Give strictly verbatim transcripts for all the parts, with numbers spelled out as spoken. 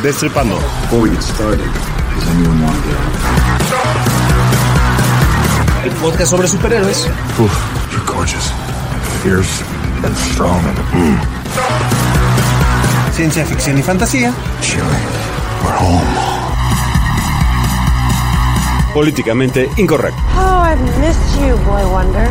Destripando. Before we get started, does anyone want to El podcast sobre superhéroes. Oof, you're gorgeous, fierce, and strong. Mm. Ciencia ficción y fantasía. Chilly, we're home. Políticamente incorrecto. Oh, I've missed you, Boy Wonder.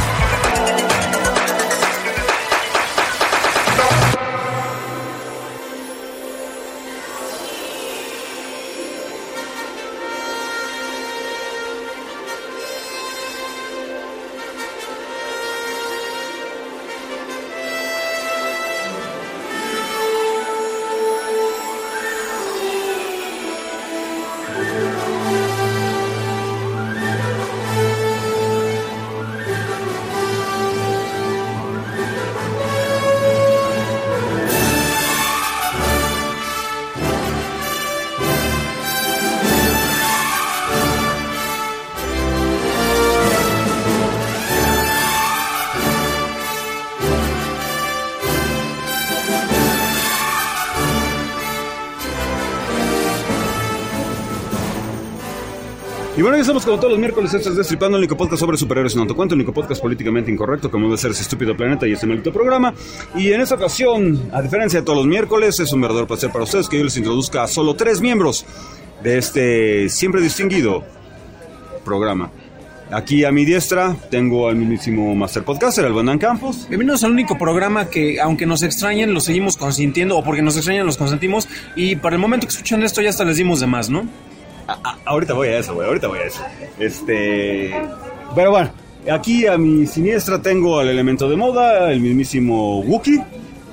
Y bueno, ya estamos como todos los miércoles, esto es Destripando, el único podcast sobre superhéroes y no te cuento, el único podcast políticamente incorrecto, como debe ser ese estúpido planeta y este maldito programa. Y en esta ocasión, a diferencia de todos los miércoles, es un verdadero placer para ustedes que yo les introduzca a solo tres miembros de este siempre distinguido programa. Aquí a mi diestra tengo al mismísimo Master Podcaster, el Bandan Campos. Bienvenidos al único programa que, aunque nos extrañen, lo seguimos consintiendo, o porque nos extrañan, los consentimos. Y para el momento que escuchan esto, ya hasta les dimos de más, ¿no? A, a, ahorita voy a eso, güey, ahorita voy a eso. Este. Pero bueno, aquí a mi siniestra tengo al elemento de moda, el mismísimo Wookiee.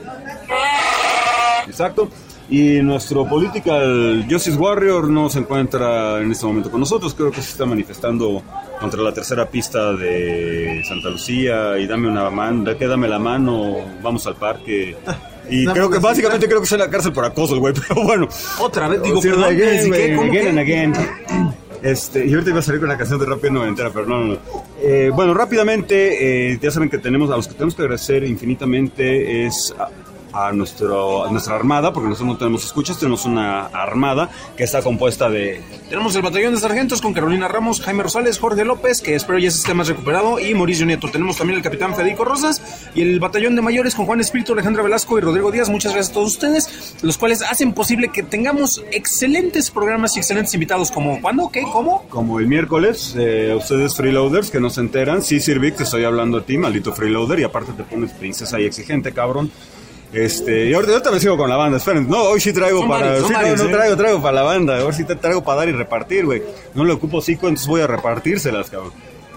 Exacto. Y nuestro Political Justice Warrior no se encuentra en este momento con nosotros. Creo que se está manifestando contra la tercera pista de Santa Lucía. Y dame una mano, que dame la mano, vamos al parque. Y no, creo que básicamente creo que está en la cárcel por acoso el güey, pero bueno. Otra vez, digo, perdón, again, ¿qué? ¿Cómo again que? and again. Este, y ahorita iba a salir con una canción de Rápido Noventera, pero no, no, no. Eh, bueno, rápidamente, eh, ya saben que tenemos, a los que tenemos que agradecer infinitamente es a, a, nuestro, a nuestra armada, porque nosotros no tenemos escuchas, tenemos una armada que está compuesta de... Tenemos el batallón de sargentos con Carolina Ramos, Jaime Rosales, Jorge López, que espero ya se esté más recuperado, y Mauricio Nieto. Tenemos también el capitán Federico Rosas y el batallón de mayores con Juan Espíritu, Alejandra Velasco y Rodrigo Díaz. Muchas gracias a todos ustedes, los cuales hacen posible que tengamos excelentes programas y excelentes invitados, como ¿cuándo? ¿Qué? ¿Cómo? Como el miércoles, eh, ustedes freeloaders que no se enteran, sí, Sirvic, te estoy hablando a ti, maldito freeloader, y aparte te pones princesa y exigente, cabrón. Este, y ahorita, ahorita me sigo con la banda, esperen, no, hoy sí traigo son para, varios, sí, varios, no, no ¿eh? traigo, traigo para la banda, ahora sí te traigo para dar y repartir, güey, no le ocupo cinco, entonces voy a repartírselas, cabrón,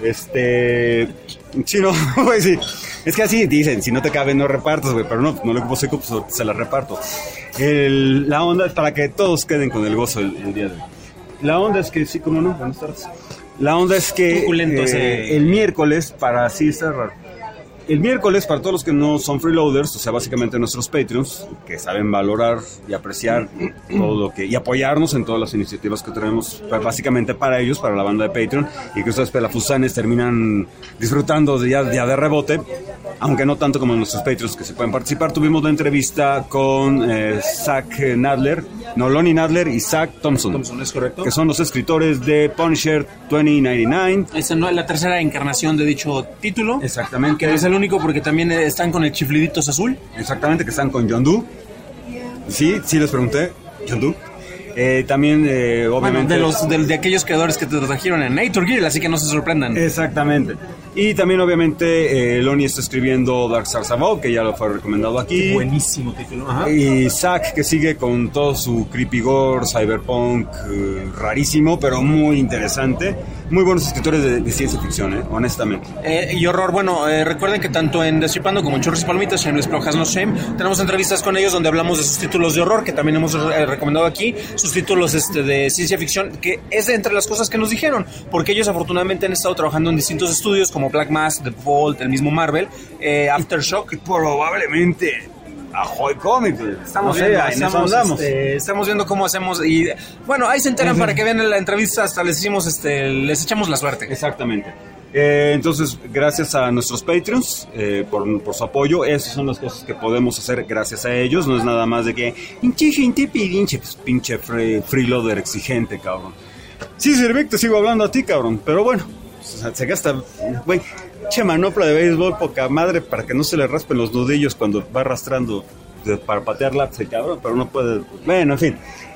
este, sí, no, güey, sí, es que así dicen, si no te caben no repartas, güey, pero no, no le ocupo cinco, pues se las reparto. El, la onda es para que todos queden con el gozo el, el día de hoy. La onda es que, sí, como no, buenas tardes, la onda es que eh, el miércoles, para así cerrar, el miércoles, para todos los que no son freeloaders, o sea, básicamente nuestros Patreons, que saben valorar y apreciar todo lo que, y apoyarnos en todas las iniciativas que tenemos, básicamente para ellos, para la banda de Patreon, y que ustedes pelafusanes terminan disfrutando de ya, ya de rebote, aunque no tanto como nuestros Patreons que se pueden participar. Tuvimos la entrevista con eh, Zach Nadler, no, Lonnie Nadler y Zach Thompson, Thompson, es correcto, que son los escritores de Punisher veinte noventa y nueve. Esa no es la tercera encarnación de dicho título. Exactamente. Que es el único porque también están con el Chifliditos Azul. Exactamente, que están con Yondu. Sí, sí les pregunté, Yondu. Eh, también, eh, obviamente... Bueno, de, los, de, de aquellos creadores que te trajeron en Nature Gear, así que no se sorprendan. Exactamente. Y también, obviamente, eh, Lonnie está escribiendo Dark Stars Above, que ya lo fue recomendado aquí. Qué buenísimo título. Ajá. Y Zack, que sigue con todo su creepy gore, cyberpunk, eh, rarísimo, pero muy interesante. Muy buenos escritores de, de ciencia ficción, eh, honestamente. Eh, y horror, bueno, eh, recuerden que tanto en Destripando como en Churros y Palomitas, Shameless Plug Has No Shame, tenemos entrevistas con ellos donde hablamos de sus títulos de horror, que también hemos eh, recomendado aquí, sus títulos este, de ciencia ficción, que es de entre las cosas que nos dijeron, porque ellos afortunadamente han estado trabajando en distintos estudios como Black Mass, The Vault, el mismo Marvel, eh, Aftershock. Y probablemente Ahoy Comics. Estamos, no sé, viendo, ahí nos estamos, andamos. este, estamos viendo cómo hacemos y bueno, ahí se enteran Ajá. Para que vean la entrevista, hasta les hicimos, este, les echamos la suerte. Exactamente. Eh, entonces, gracias a nuestros Patreons eh, por, por su apoyo. Esas son las cosas que podemos hacer gracias a ellos. No es nada más de que pinche gente pinche, pues, pinche free, freeloader exigente, cabrón. Sí, Sirvic, te sigo hablando a ti, cabrón. Pero bueno, se, se gasta, güey, che manopla de béisbol, poca madre, para que no se le raspen los nudillos cuando va arrastrando de, para patear lápiz, cabrón. Pero no puede, bueno, en fin.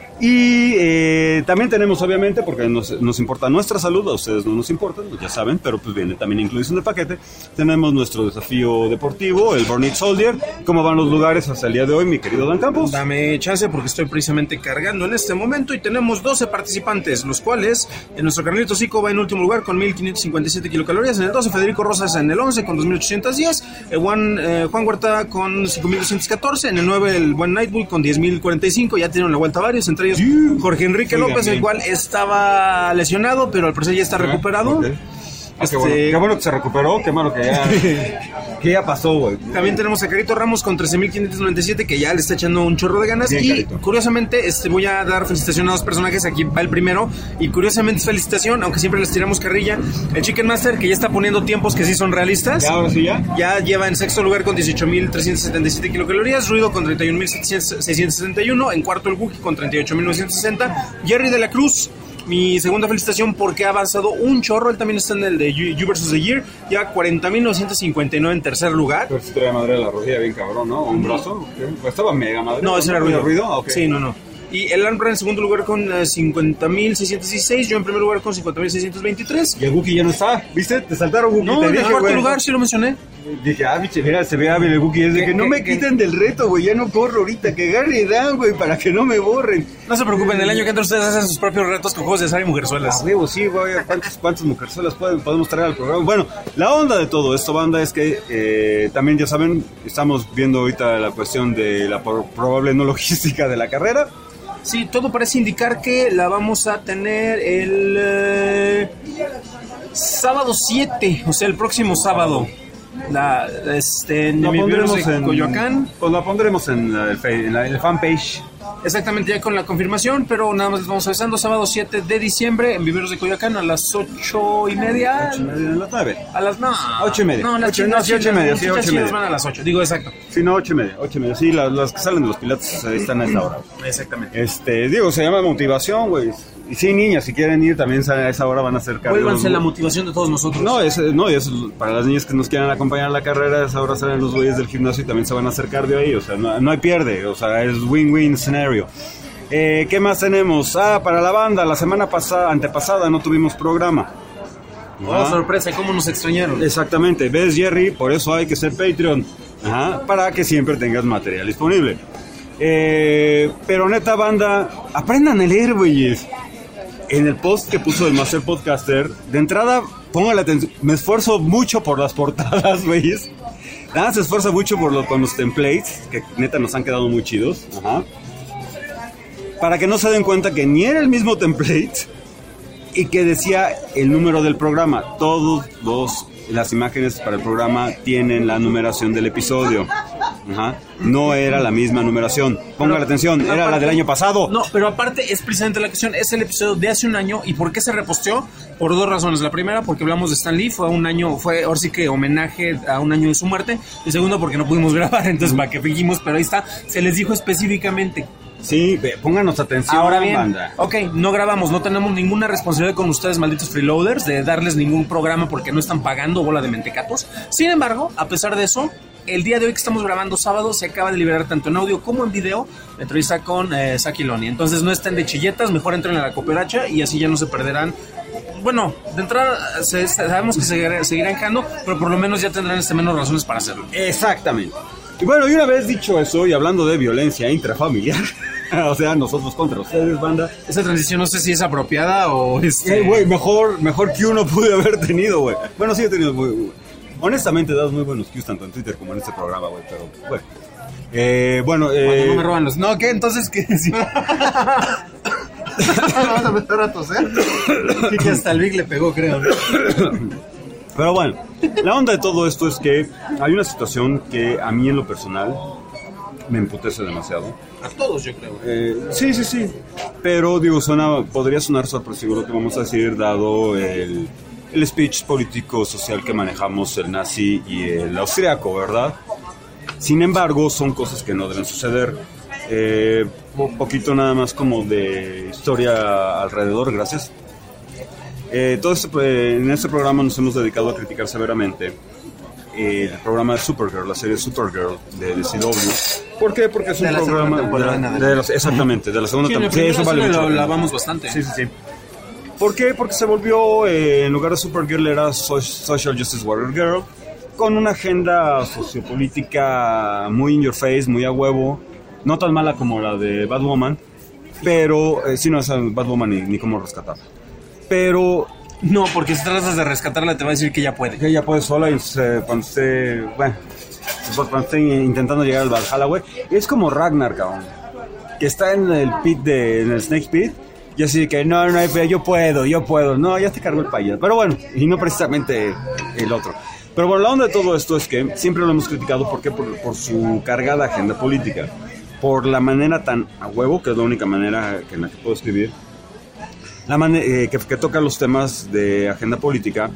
Y eh, también tenemos, obviamente, porque nos, nos importa nuestra salud, a ustedes no nos importa, ya saben, pero pues viene también incluido en el paquete. Tenemos nuestro desafío deportivo, el Burn It Soldier. ¿Cómo van los lugares hasta el día de hoy, mi querido Dan Campos? Dame chance porque estoy precisamente cargando en este momento y tenemos doce participantes, los cuales en nuestro Carlito Zico va en último lugar con mil quinientas cincuenta y siete kilocalorías, en el doce Federico Rosas en el once con dos mil ochocientos diez, el Juan, eh, Juan Huerta con cinco mil doscientos catorce, en el nueve el buen Nightbull con diez mil cuarenta y cinco, ya tienen la vuelta varios, entre ellos Jorge Enrique López, el cual estaba lesionado, pero al parecer ya está recuperado. Okay. Ah, Este... qué, bueno. Qué bueno que se recuperó, qué malo que ya, que ya pasó, güey. También tenemos a Carito Ramos con trece mil quinientos noventa y siete, que ya le está echando un chorro de ganas. Bien, y Carito. Curiosamente, este, voy a dar felicitación a dos personajes. Aquí va el primero, y curiosamente es felicitación, aunque siempre les tiramos carrilla. El Chicken Master, que ya está poniendo tiempos que sí son realistas. ¿Ya ahora sí ya? Ya lleva en sexto lugar con dieciocho mil trescientos setenta y siete kilocalorías. Ruido con treinta y un mil seiscientos setenta y uno. En cuarto el Wookie con treinta y ocho mil novecientos sesenta. Jerry de la Cruz, mi segunda felicitación porque ha avanzado un chorro. Él también está en el de You versus The Year. Ya cuarenta mil novecientos cincuenta y nueve en tercer lugar. Pero si trae madre de la rodilla bien cabrón, ¿no? ¿Un brazo? ¿Qué? Estaba mega madre. No, ese era ruido. ruido? Ah, okay. Sí, no, no. Y el Ampra en segundo lugar con uh, cincuenta mil seiscientos dieciséis. Yo en primer lugar con cincuenta mil seiscientos veintitrés. Y el Wookie ya no está. ¿Viste? Te saltaron, Wookie. No, te en dije, el cuarto güey. lugar, sí lo mencioné. Dije, ah, biche, mira, se ve hábil el Wookie. Es de ¿Qué, que no qué, me qué? quiten del reto, güey. Ya no corro ahorita. Que agarre Dan, güey, para que no me borren. No se preocupen, el año que entra ustedes hacen sus propios retos con juegos de azar y mujerzuelas. Ah, huevo, sí, güey. ¿Cuántas, cuántas mujerzuelas pueden, podemos traer al programa? Bueno, la onda de todo esto, banda, es que eh, también, ya saben, estamos viendo ahorita la cuestión de la por, probable no logística de la carrera. Sí, todo parece indicar que la vamos a tener el eh, sábado siete, o sea, el próximo sábado. La, este, en La Viveros pondremos de en Coyoacán. Pues la pondremos en, la, en, la, en la fanpage. Exactamente, ya con la confirmación, pero nada más les vamos avisando. Sábado siete de diciembre en Viveros de Coyoacán a las ocho y media. ocho y media, a las nueve. A las no. Ocho y media. No, las ocho, chicas, no, sí, ocho y media, sí, ocho y media. van a las ocho, digo exacto. Sí, no, ocho y media, ocho y media. Sí, las, las que salen de los pilotos eh, están a esa hora. Exactamente. Este, digo, se llama motivación, güey. Y sí, niñas, si quieren ir también a esa hora van a hacer cardio. Vuélvanse la motivación de todos nosotros. No, es, no, es para las niñas que nos quieran acompañar a la carrera, a esa hora salen los güeyes del gimnasio y también se van a hacer cardio ahí. O sea, no, no hay pierde, o sea, es win-win scenario. Eh, ¿Qué más tenemos? Ah, para la banda, la semana pasada, antepasada no tuvimos programa. Oh, sorpresa, ¿cómo nos extrañaron? Exactamente, ves, Jerry, por eso hay que ser Patreon. Ajá, para que siempre tengas material disponible. Eh, pero neta, banda, aprendan a leer, güeyes. En el post que puso el Master Podcaster, de entrada, póngale atención, me esfuerzo mucho por las portadas, güeyes. Nada, se esfuerza mucho por lo, con los templates, que neta nos han quedado muy chidos. Ajá. Para que no se den cuenta que ni era el mismo template y que decía el número del programa. Todos los las imágenes para el programa tienen la numeración del episodio. Ajá. No era la misma numeración. Pongan atención, era aparte, la del año pasado. No, pero aparte es precisamente la cuestión. Es el episodio de hace un año. ¿Y por qué se reposteó? Por dos razones. La primera, porque hablamos de Stan Lee. Fue un año, fue ahora sí que homenaje a un año de su muerte. Y segundo, porque no pudimos grabar. Entonces, ¿para qué fingimos? Pero ahí está. Se les dijo específicamente. Sí, ve, pónganos atención. Ahora bien, banda. ok, no grabamos, no tenemos ninguna responsabilidad con ustedes, malditos freeloaders, de darles ningún programa porque no están pagando, bola de mentecatos. Sin embargo, a pesar de eso, el día de hoy que estamos grabando sábado se acaba de liberar tanto en audio como en video la entrevista con eh, Saki Loni. Entonces no estén de chilletas, mejor entren a la cooperacha y así ya no se perderán. Bueno, de entrada se, sabemos que seguirán, seguirán quedando, pero por lo menos ya tendrán este menos razones para hacerlo. Exactamente. Y bueno, y una vez dicho eso, y hablando de violencia intrafamiliar, o sea, nosotros contra ustedes, banda. Esa transición no sé si es apropiada o este... Eh, güey, mejor, mejor que uno pude haber tenido, güey. Bueno, sí he tenido muy... muy honestamente, das muy buenos cues tanto en Twitter como en este programa, güey, pero, güey. Eh, bueno, eh... Cuando no me roban los... No, ¿qué? Entonces, ¿qué? Sí. Vamos a empezar a toser. Sí, que hasta el Vic le pegó, creo. Pero bueno, la onda de todo esto es que hay una situación que a mí en lo personal me emputece demasiado. A todos, yo creo. Eh, sí, sí, sí. Pero, digo, suena, podría sonar sorpresivo lo que vamos a decir, dado el, el speech político-social que manejamos el nazi y el austriaco, ¿verdad? Sin embargo, son cosas que no deben suceder. Eh, un poquito nada más como de historia alrededor, gracias. Eh, todo este, pues, en este programa nos hemos dedicado a criticar severamente eh, el programa de Supergirl, la serie Supergirl de, de C W. ¿Por qué? Porque es un de programa de la, de los, exactamente, de la segunda sí, temporada. Sí, eso vale mucho. Lo lavamos bastante. Sí, sí, sí. ¿Por qué? Porque se volvió, eh, en lugar de Supergirl, era so- Social Justice Warrior Girl, con una agenda sociopolítica muy in your face, muy a huevo, no tan mala como la de Batwoman, pero, eh, sí, no, esa Batwoman ni, ni cómo rescatar. Pero... No, porque si tratas de rescatarla te va a decir que ya puede. Que ella puede sola y se, cuando esté, bueno, cuando esté intentando llegar al Valhalla, güey. Es como Ragnar, cabrón, que está en el pit de, en el Snake Pit, y así que no, no, yo puedo, yo puedo. No, ya te cargó el payaso. Pero bueno, y no precisamente el otro. Pero bueno, la onda de todo esto es que siempre lo hemos criticado, ¿por qué? Por, por su cargada agenda política. Por la manera tan a huevo, que es la única manera en la que puedo escribir, la man- eh, que, que toca los temas de agenda política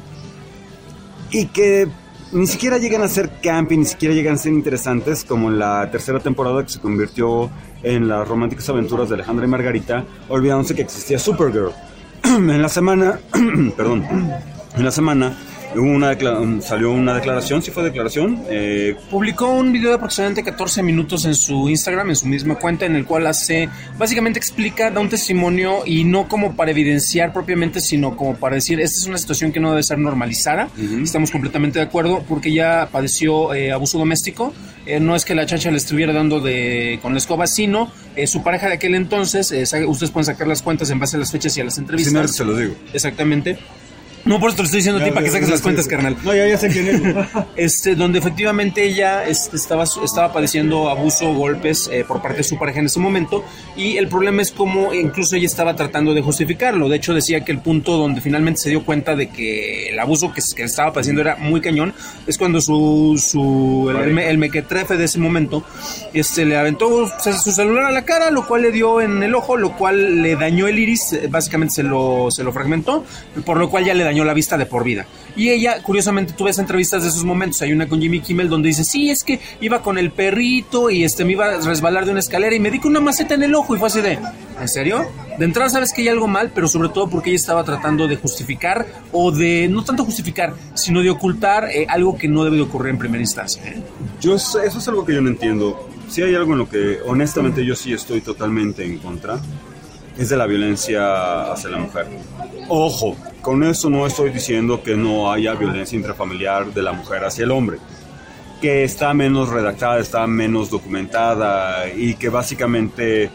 y que ni siquiera llegan a ser campy, ni siquiera llegan a ser interesantes, como en la tercera temporada, que se convirtió en las románticas aventuras de Alejandra y Margarita, olvidándose que existía Supergirl. En la semana, perdón, en la semana hubo una decla- salió una declaración, ¿sí fue declaración? Eh, Publicó un video de aproximadamente catorce minutos en su Instagram, en su misma cuenta, en el cual hace, básicamente explica, da un testimonio, y no como para evidenciar propiamente, sino como para decir, esta es una situación que no debe ser normalizada. Uh-huh. Estamos completamente de acuerdo, porque ella padeció eh, abuso doméstico. Eh, no es que la chacha le estuviera dando de con la escoba, sino eh, su pareja de aquel entonces, eh, ustedes pueden sacar las cuentas en base a las fechas y a las entrevistas. Sí, se lo digo. Exactamente. No, por eso te lo estoy diciendo a ti, para que saques las cuentas, carnal. No, ya, ya sé quién es. Este, donde efectivamente ella este, estaba, estaba padeciendo abuso, golpes eh, por parte de su pareja en ese momento, y el problema es como incluso ella estaba tratando de justificarlo. De hecho, decía que el punto donde finalmente se dio cuenta de que el abuso que, que estaba padeciendo era muy cañón, es cuando su, su el, el, el mequetrefe de ese momento este, le aventó su celular a la cara, lo cual le dio en el ojo, lo cual le dañó el iris, básicamente se lo, se lo fragmentó, por lo cual ya le dañó la vista de por vida. Y ella, curiosamente, tú ves entrevistas de esos momentos, hay una con Jimmy Kimmel donde dice, sí, es que iba con el perrito y este me iba a resbalar de una escalera y me di con una maceta en el ojo, y fue así de, ¿en serio? De entrada sabes que hay algo mal, pero sobre todo porque ella estaba tratando de justificar, o de, no tanto justificar, sino de ocultar eh, algo que no debe de ocurrir en primera instancia. ¿eh? Yo, eso es algo que yo no entiendo. Si hay algo en lo que honestamente yo sí estoy totalmente en contra, es de la violencia hacia la mujer. Ojo, con eso no estoy diciendo que no haya violencia intrafamiliar de la mujer hacia el hombre, que está menos redactada, está menos documentada, y que básicamente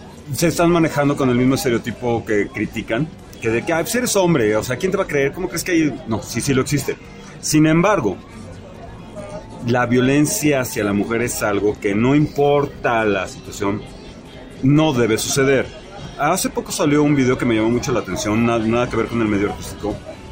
se están manejando con el mismo estereotipo que critican, que de que, ah, pues eres hombre, o sea, ¿quién te va a creer? ¿Cómo crees que hay? No, sí, sí lo existe. Sin embargo, la violencia hacia la mujer es algo que, no importa la situación, no debe suceder. Hace poco salió un video que me llamó mucho la atención, nada, nada que ver con el medio artístico,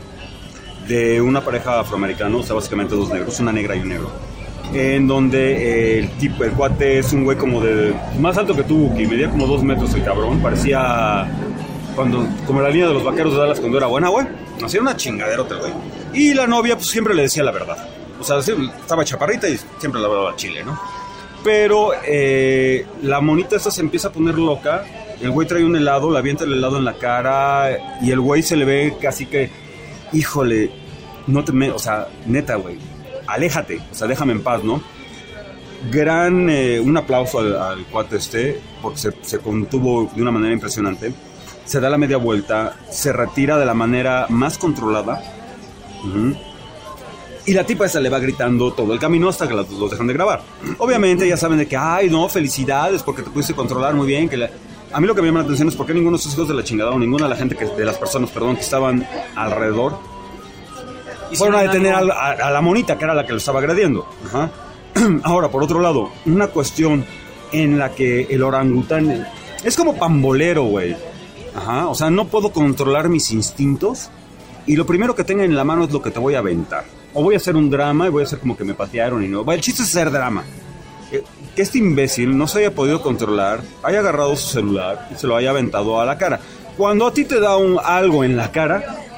de una pareja afroamericana, o sea, básicamente dos negros, una negra y un negro, en donde el tipo, el cuate es un güey como de más alto que tú, que medía como dos metros el cabrón, parecía cuando, como la línea de los vaqueros de Dallas cuando era buena, güey, hacía una chingadera otra, güey. Y la novia pues siempre le decía la verdad, o sea, estaba chaparrita y siempre la hablaba chile, ¿no? Pero eh, la monita esta se empieza a poner loca. El güey trae un helado, le avienta el helado en la cara, y el güey se le ve casi que, híjole, no te me, o sea, neta, güey, aléjate, o sea, déjame en paz, ¿no? Gran, eh, un aplauso al, al cuate este, porque se, se contuvo de una manera impresionante. Se da la media vuelta, se retira de la manera más controlada, uh-huh, y la tipa esa le va gritando todo el camino hasta que los, los dejan de grabar. Obviamente ya saben de que, ay, no, felicidades, porque te pudiste controlar muy bien, que la... A mí lo que me llama la atención es por qué ninguno de esos hijos de la chingada, o ninguna de la gente que, de las personas, perdón, que estaban alrededor, fueron a detener a, a, a la monita, que era la que lo estaba agrediendo. Ajá. Ahora, por otro lado, una cuestión en la que el orangután es como pambolero, güey. Ajá. O sea, no puedo controlar mis instintos, y lo primero que tenga en la mano es lo que te voy a aventar. O voy a hacer un drama y voy a hacer como que me patearon y no. El chiste es hacer drama. Que este imbécil no se haya podido controlar, haya agarrado su celular y se lo haya aventado a la cara. Cuando a ti te da un algo en la cara,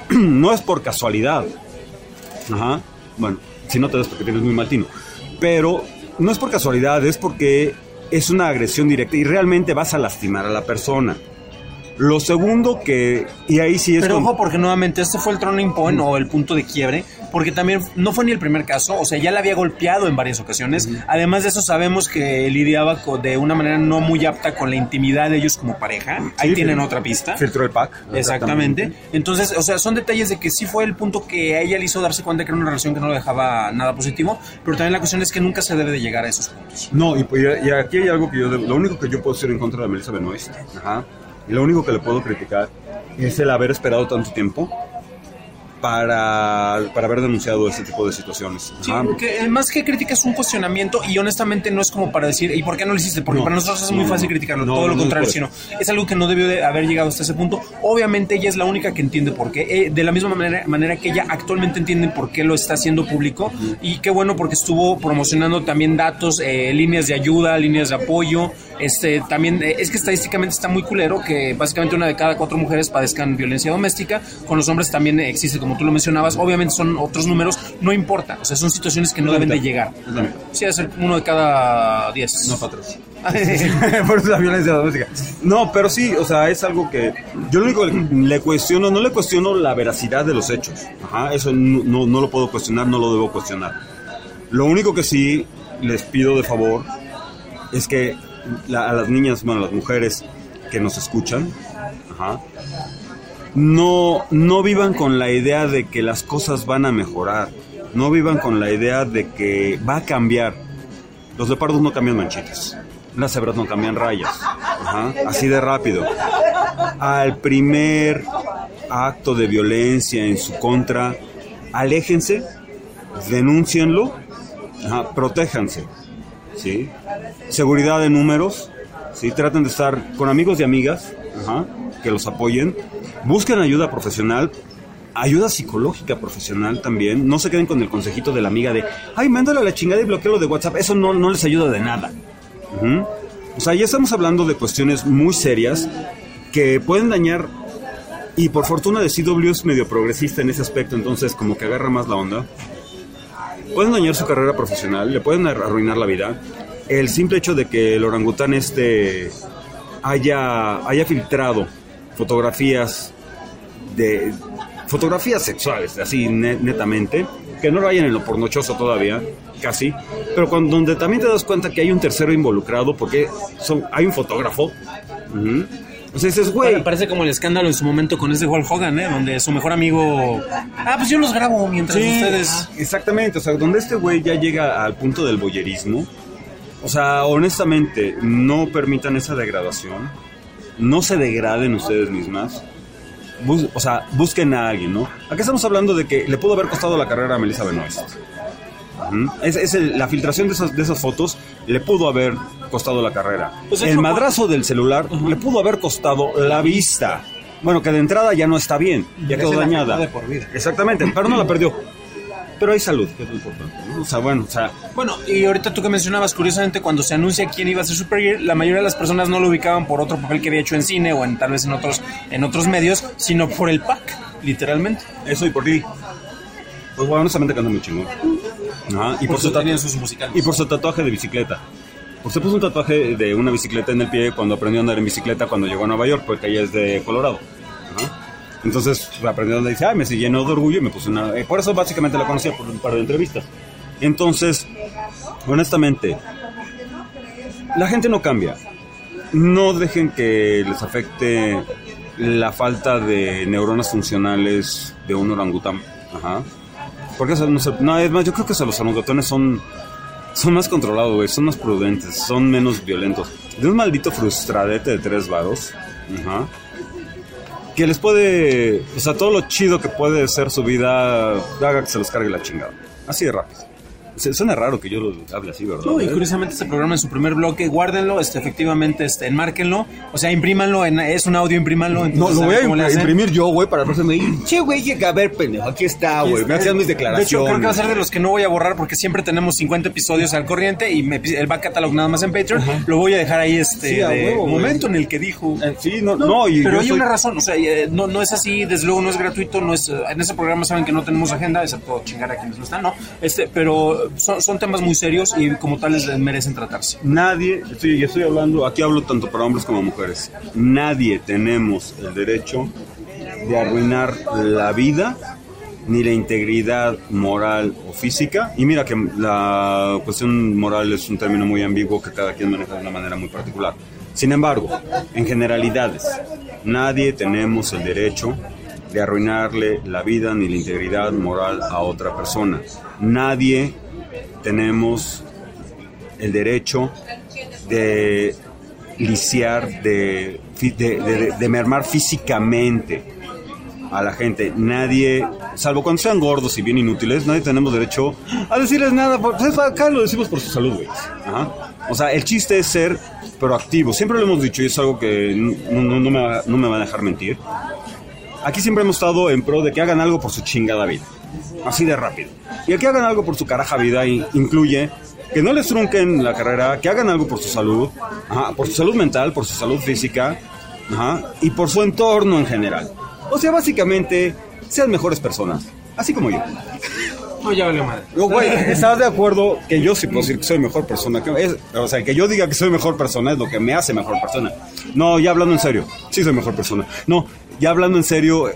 no es por casualidad. Ajá. Bueno, si no te das porque tienes muy mal tino. Pero no es por casualidad, es porque es una agresión directa y realmente vas a lastimar a la persona. Lo segundo que... Y ahí sí es... Pero con... ojo, porque nuevamente este fue el turning point mm. o el punto de quiebre, porque también no fue ni el primer caso, o sea, ya la había golpeado en varias ocasiones. Mm. Además de eso, sabemos que lidiaba con, de una manera no muy apta con la intimidad de ellos como pareja. Sí, ahí tienen otra pista. Filtró el pack. Exactamente. Exactamente. Entonces, o sea, son detalles de que sí fue el punto que a ella le hizo darse cuenta que era una relación que no le dejaba nada positivo, pero también la cuestión es que nunca se debe de llegar a esos puntos. No, y, y aquí hay algo que yo... Lo único que yo puedo hacer en contra de Melissa Benoist, ajá, y lo único que le puedo criticar es el haber esperado tanto tiempo para, para haber denunciado este tipo de situaciones. Sí, porque más que crítica es un cuestionamiento y honestamente no es como para decir ¿y por qué no lo hiciste? Porque no, para nosotros es muy no, fácil criticarlo, no, todo no, lo contrario, no sino es algo que no debió de haber llegado hasta ese punto. Obviamente ella es la única que entiende por qué, eh, de la misma manera, manera que ella actualmente entiende por qué lo está haciendo público. Uh-huh. Y qué bueno porque estuvo promocionando también datos, eh, líneas de ayuda, líneas de apoyo. Este, también eh, es que estadísticamente está muy culero que básicamente una de cada cuatro mujeres padezcan violencia doméstica. Con los hombres también eh, existe, como tú lo mencionabas. Obviamente son otros números, no importa, o sea, son situaciones que no deben de llegar. Sí, es uno de cada diez. No, para atrás. Por eso la violencia doméstica. No, pero sí, o sea, es algo que yo lo único que le cuestiono, no le cuestiono la veracidad de los hechos. Ajá, eso no, no, no lo puedo cuestionar, no lo debo cuestionar. Lo único que sí les pido de favor es que la, a las niñas, bueno, a las mujeres que nos escuchan, ajá, no, no vivan con la idea de que las cosas van a mejorar, no vivan con la idea de que va a cambiar. Los leopardos no cambian manchitas, las cebras no cambian rayas, ajá, así de rápido. Al primer acto de violencia en su contra, aléjense, denúncienlo, ajá, protéjanse, ¿sí? Seguridad de números, ¿sí? Traten de estar con amigos y amigas, ajá, que los apoyen. Busquen ayuda profesional, ayuda psicológica profesional también. No se queden con el consejito de la amiga de ay, mándale a la chingada y bloquealo de WhatsApp. Eso no, no les ayuda de nada. Uh-huh. O sea, ya estamos hablando de cuestiones muy serias que pueden dañar. Y por fortuna de C W es medio progresista en ese aspecto, entonces como que agarra más la onda. Pueden dañar su carrera profesional, le pueden arruinar la vida. El simple hecho de que el orangután este haya, haya filtrado fotografías de fotografías sexuales, así net, netamente, que no vayan en lo pornochoso todavía, casi, pero cuando, donde también te das cuenta que hay un tercero involucrado, porque son, hay un fotógrafo. Uh-huh. O sea, dices, güey. Parece como el escándalo en su momento con ese Hulk Hogan, ¿eh? Donde su mejor amigo. Ah, pues yo los grabo mientras sí, ustedes. Exactamente, o sea, donde este güey ya llega al punto del voyerismo. O sea, honestamente, no permitan esa degradación. No se degraden ustedes mismas. Bus- o sea, busquen a alguien, ¿no? Acá estamos hablando de que le pudo haber costado la carrera a Melissa Benoist. Uh-huh. Es, es el, la filtración de esas, de esas fotos le pudo haber costado la carrera. Pues el madrazo del celular uh-huh. le pudo haber costado la vista. Bueno, que de entrada ya no está bien, ya quedó dañada. De por vida. Exactamente, pero no la perdió. Pero hay salud, que es lo importante, ¿no? O sea, bueno, o sea... Bueno, y ahorita tú que mencionabas, curiosamente, cuando se anuncia quién iba a ser Supergirl, la mayoría de las personas no lo ubicaban por otro papel que había hecho en cine o en tal vez en otros en otros medios, sino por el pack, literalmente. Eso y por ti. Pues bueno, honestamente canta muy chingón. Ajá, y por, por su tatu- sus musicales. Y por su tatuaje de bicicleta. Pues se puso un tatuaje de una bicicleta en el pie cuando aprendió a andar en bicicleta cuando llegó a Nueva York, porque ella es de Colorado. Ajá. Entonces aprendió a andar y dice, ay, me llenó de orgullo y me puse una... Eh, por eso básicamente la conocía por un par de entrevistas. Entonces, honestamente, la gente no cambia. No dejen que les afecte la falta de neuronas funcionales de un orangután. Ajá. Porque eso no, se, no, es más, yo creo que los orangutanes son, son más controlados, güey, son más prudentes, son menos violentos. De un maldito frustradete de tres varos, ajá, que les puede, o sea, todo lo chido que puede ser su vida, haga que se los cargue la chingada. Así de rápido. Se, suena raro que yo lo hable así, ¿verdad? No, y curiosamente este programa en su primer bloque, guárdenlo, este, efectivamente, este, enmárquenlo, o sea, imprímanlo, en, es un audio, imprímanlo. No, lo voy a imprimir, imprimir yo, güey, para el próximo día. Che, güey, a ver, pendejo, aquí está, güey, me hacían mis declaraciones. De hecho, creo que va a ser de los que no voy a borrar porque siempre tenemos cincuenta episodios al corriente y me, el back catalog nada más en Patreon, uh-huh. Lo voy a dejar ahí, este, sí, de huevo, momento güey. En el que dijo. Eh, sí, no, no, no y pero hay soy... una razón, o sea, eh, no, no es así, desde luego no es gratuito, no es, en ese programa saben que no tenemos agenda, excepto chingar a quienes no están, ¿no? Este, pero son, son temas muy serios y como tales merecen tratarse. Nadie, estoy, estoy hablando, aquí hablo tanto para hombres como mujeres, nadie tenemos el derecho de arruinar la vida ni la integridad moral o física, y mira que la cuestión moral es un término muy ambiguo que cada quien maneja de una manera muy particular. Sin embargo, en generalidades, nadie tenemos el derecho de arruinarle la vida ni la integridad moral a otra persona. Nadie tenemos el derecho de lisiar, de, de, de, de mermar físicamente a la gente. Nadie, salvo cuando sean gordos y bien inútiles, nadie tenemos derecho a decirles nada. Pues acá lo decimos por su salud, güey. O sea, el chiste es ser proactivo. Siempre lo hemos dicho y es algo que no, no, no, me, va, no me va a dejar mentir. Aquí siempre hemos estado en pro de que hagan algo por su chingada vida. Así de rápido. Y el que hagan algo por su caraja vida incluye que no les trunquen la carrera, que hagan algo por su salud, ajá, por su salud mental, por su salud física, ajá, y por su entorno en general. O sea, básicamente, sean mejores personas, así como yo. No, ya vale madre. No, güey, ¿estás de acuerdo que yo sí puedo decir que soy mejor persona? Que es, o sea, que yo diga que soy mejor persona es lo que me hace mejor persona. No, ya hablando en serio, sí soy mejor persona. No, ya hablando en serio,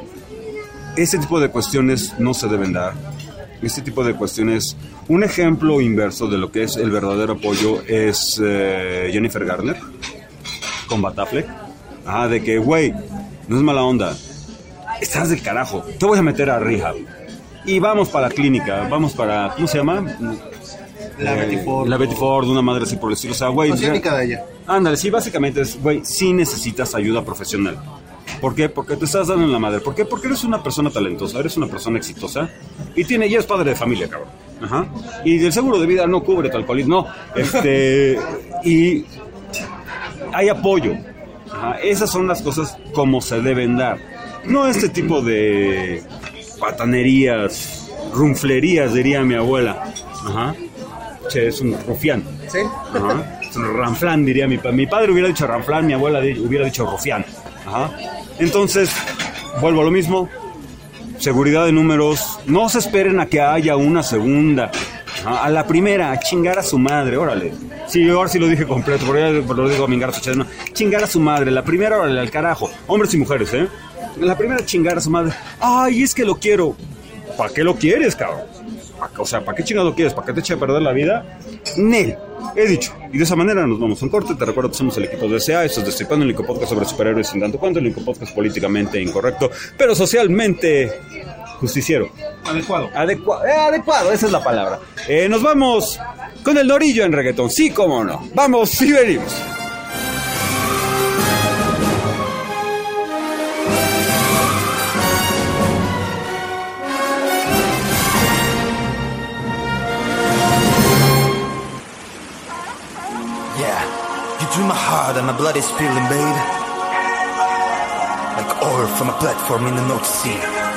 ese tipo de cuestiones no se deben dar. Este tipo de cuestiones, un ejemplo inverso de lo que es el verdadero apoyo es eh, Jennifer Garner con Bat Affleck. Ah, de que, güey, no es mala onda, estás del carajo, te voy a meter a rehab y vamos para la clínica, vamos para, ¿cómo se llama? La eh, Betty Ford. La Betty Ford, una madre así por el estilo. O sea, güey, clínica de ella. Ándale, sí, básicamente es, güey, sí necesitas ayuda profesional. ¿Por qué? Porque te estás dando en la madre. ¿Por qué? Porque eres una persona talentosa, eres una persona exitosa y tiene, y eres padre de familia, cabrón. Ajá. Y el seguro de vida no cubre tu alcoholismo, no. Este, y hay apoyo. Ajá. Esas son las cosas como se deben dar. No este tipo de patanerías, runflerías, diría mi abuela. Ajá. Che, es un rufián. ¿Sí? Ajá. Es un ranflán, diría mi padre. Mi padre hubiera dicho ranflán, mi abuela hubiera dicho rufián. Ajá. Entonces, vuelvo a lo mismo. Seguridad de números. No se esperen a que haya una segunda. Ajá. A la primera, a chingar a su madre, órale. Sí, ahora sí lo dije completo, porque ya lo digo a mingar a su chedema. Chingar a su madre, la primera, órale, al carajo. Hombres y mujeres, ¿eh? La primera, chingar a su madre. Ay, es que lo quiero. ¿Para qué lo quieres, cabrón? O sea, ¿para qué chingado lo quieres? ¿Para que te eche a perder la vida? Nel. He dicho. Y de esa manera nos vamos a un corte. Te recuerdo que somos el equipo de S A. Esto es Destripando, el único podcast sobre superhéroes sin tanto cuento. El único podcast políticamente incorrecto, pero socialmente justiciero. Adecuado. Adecua- eh, adecuado, esa es la palabra. Eh, nos vamos con el Norillo en reggaetón. Sí, cómo no. Vamos y venimos. Through my heart and my blood is spilling, babe, like oil from a platform in the North Sea.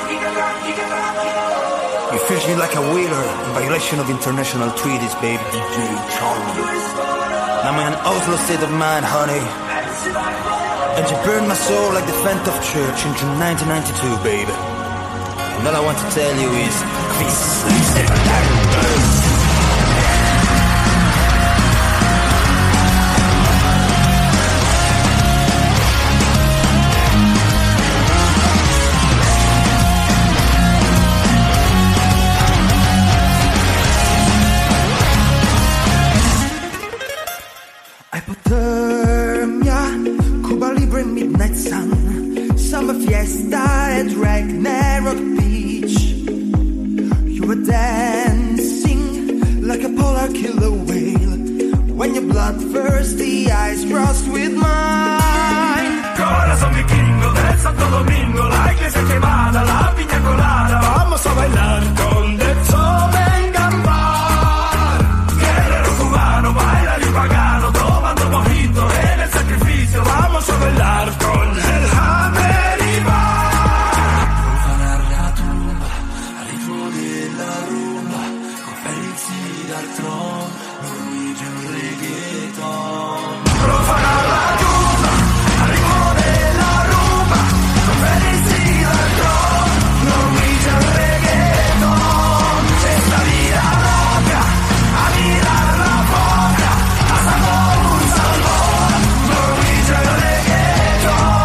You fish me like a whaler in violation of international treaties, babe. D J Charlie. I'm in an Oslo state of mind, honey. And you burned my soul like the Fentov Church in June nineteen ninety-two, babe. And all I want to tell you is, peace. Fiesta at Ragnarok Beach. You were dancing like a polar killer whale when your bloodthirsty eyes crossed with mine. Corazón vikingo de Santo Domingo, la iglesia quemada, la piña colada. Vamos a bailar con Beethoven Gambá. dal trono, Norwegian reggaeton. Profanar la tumba, arrivo della rumba, conferirsi dal trono, Norwegian reggaeton. Esta vida loca, a mirar la boca, hacemos un salmón, Norwegian reggaeton.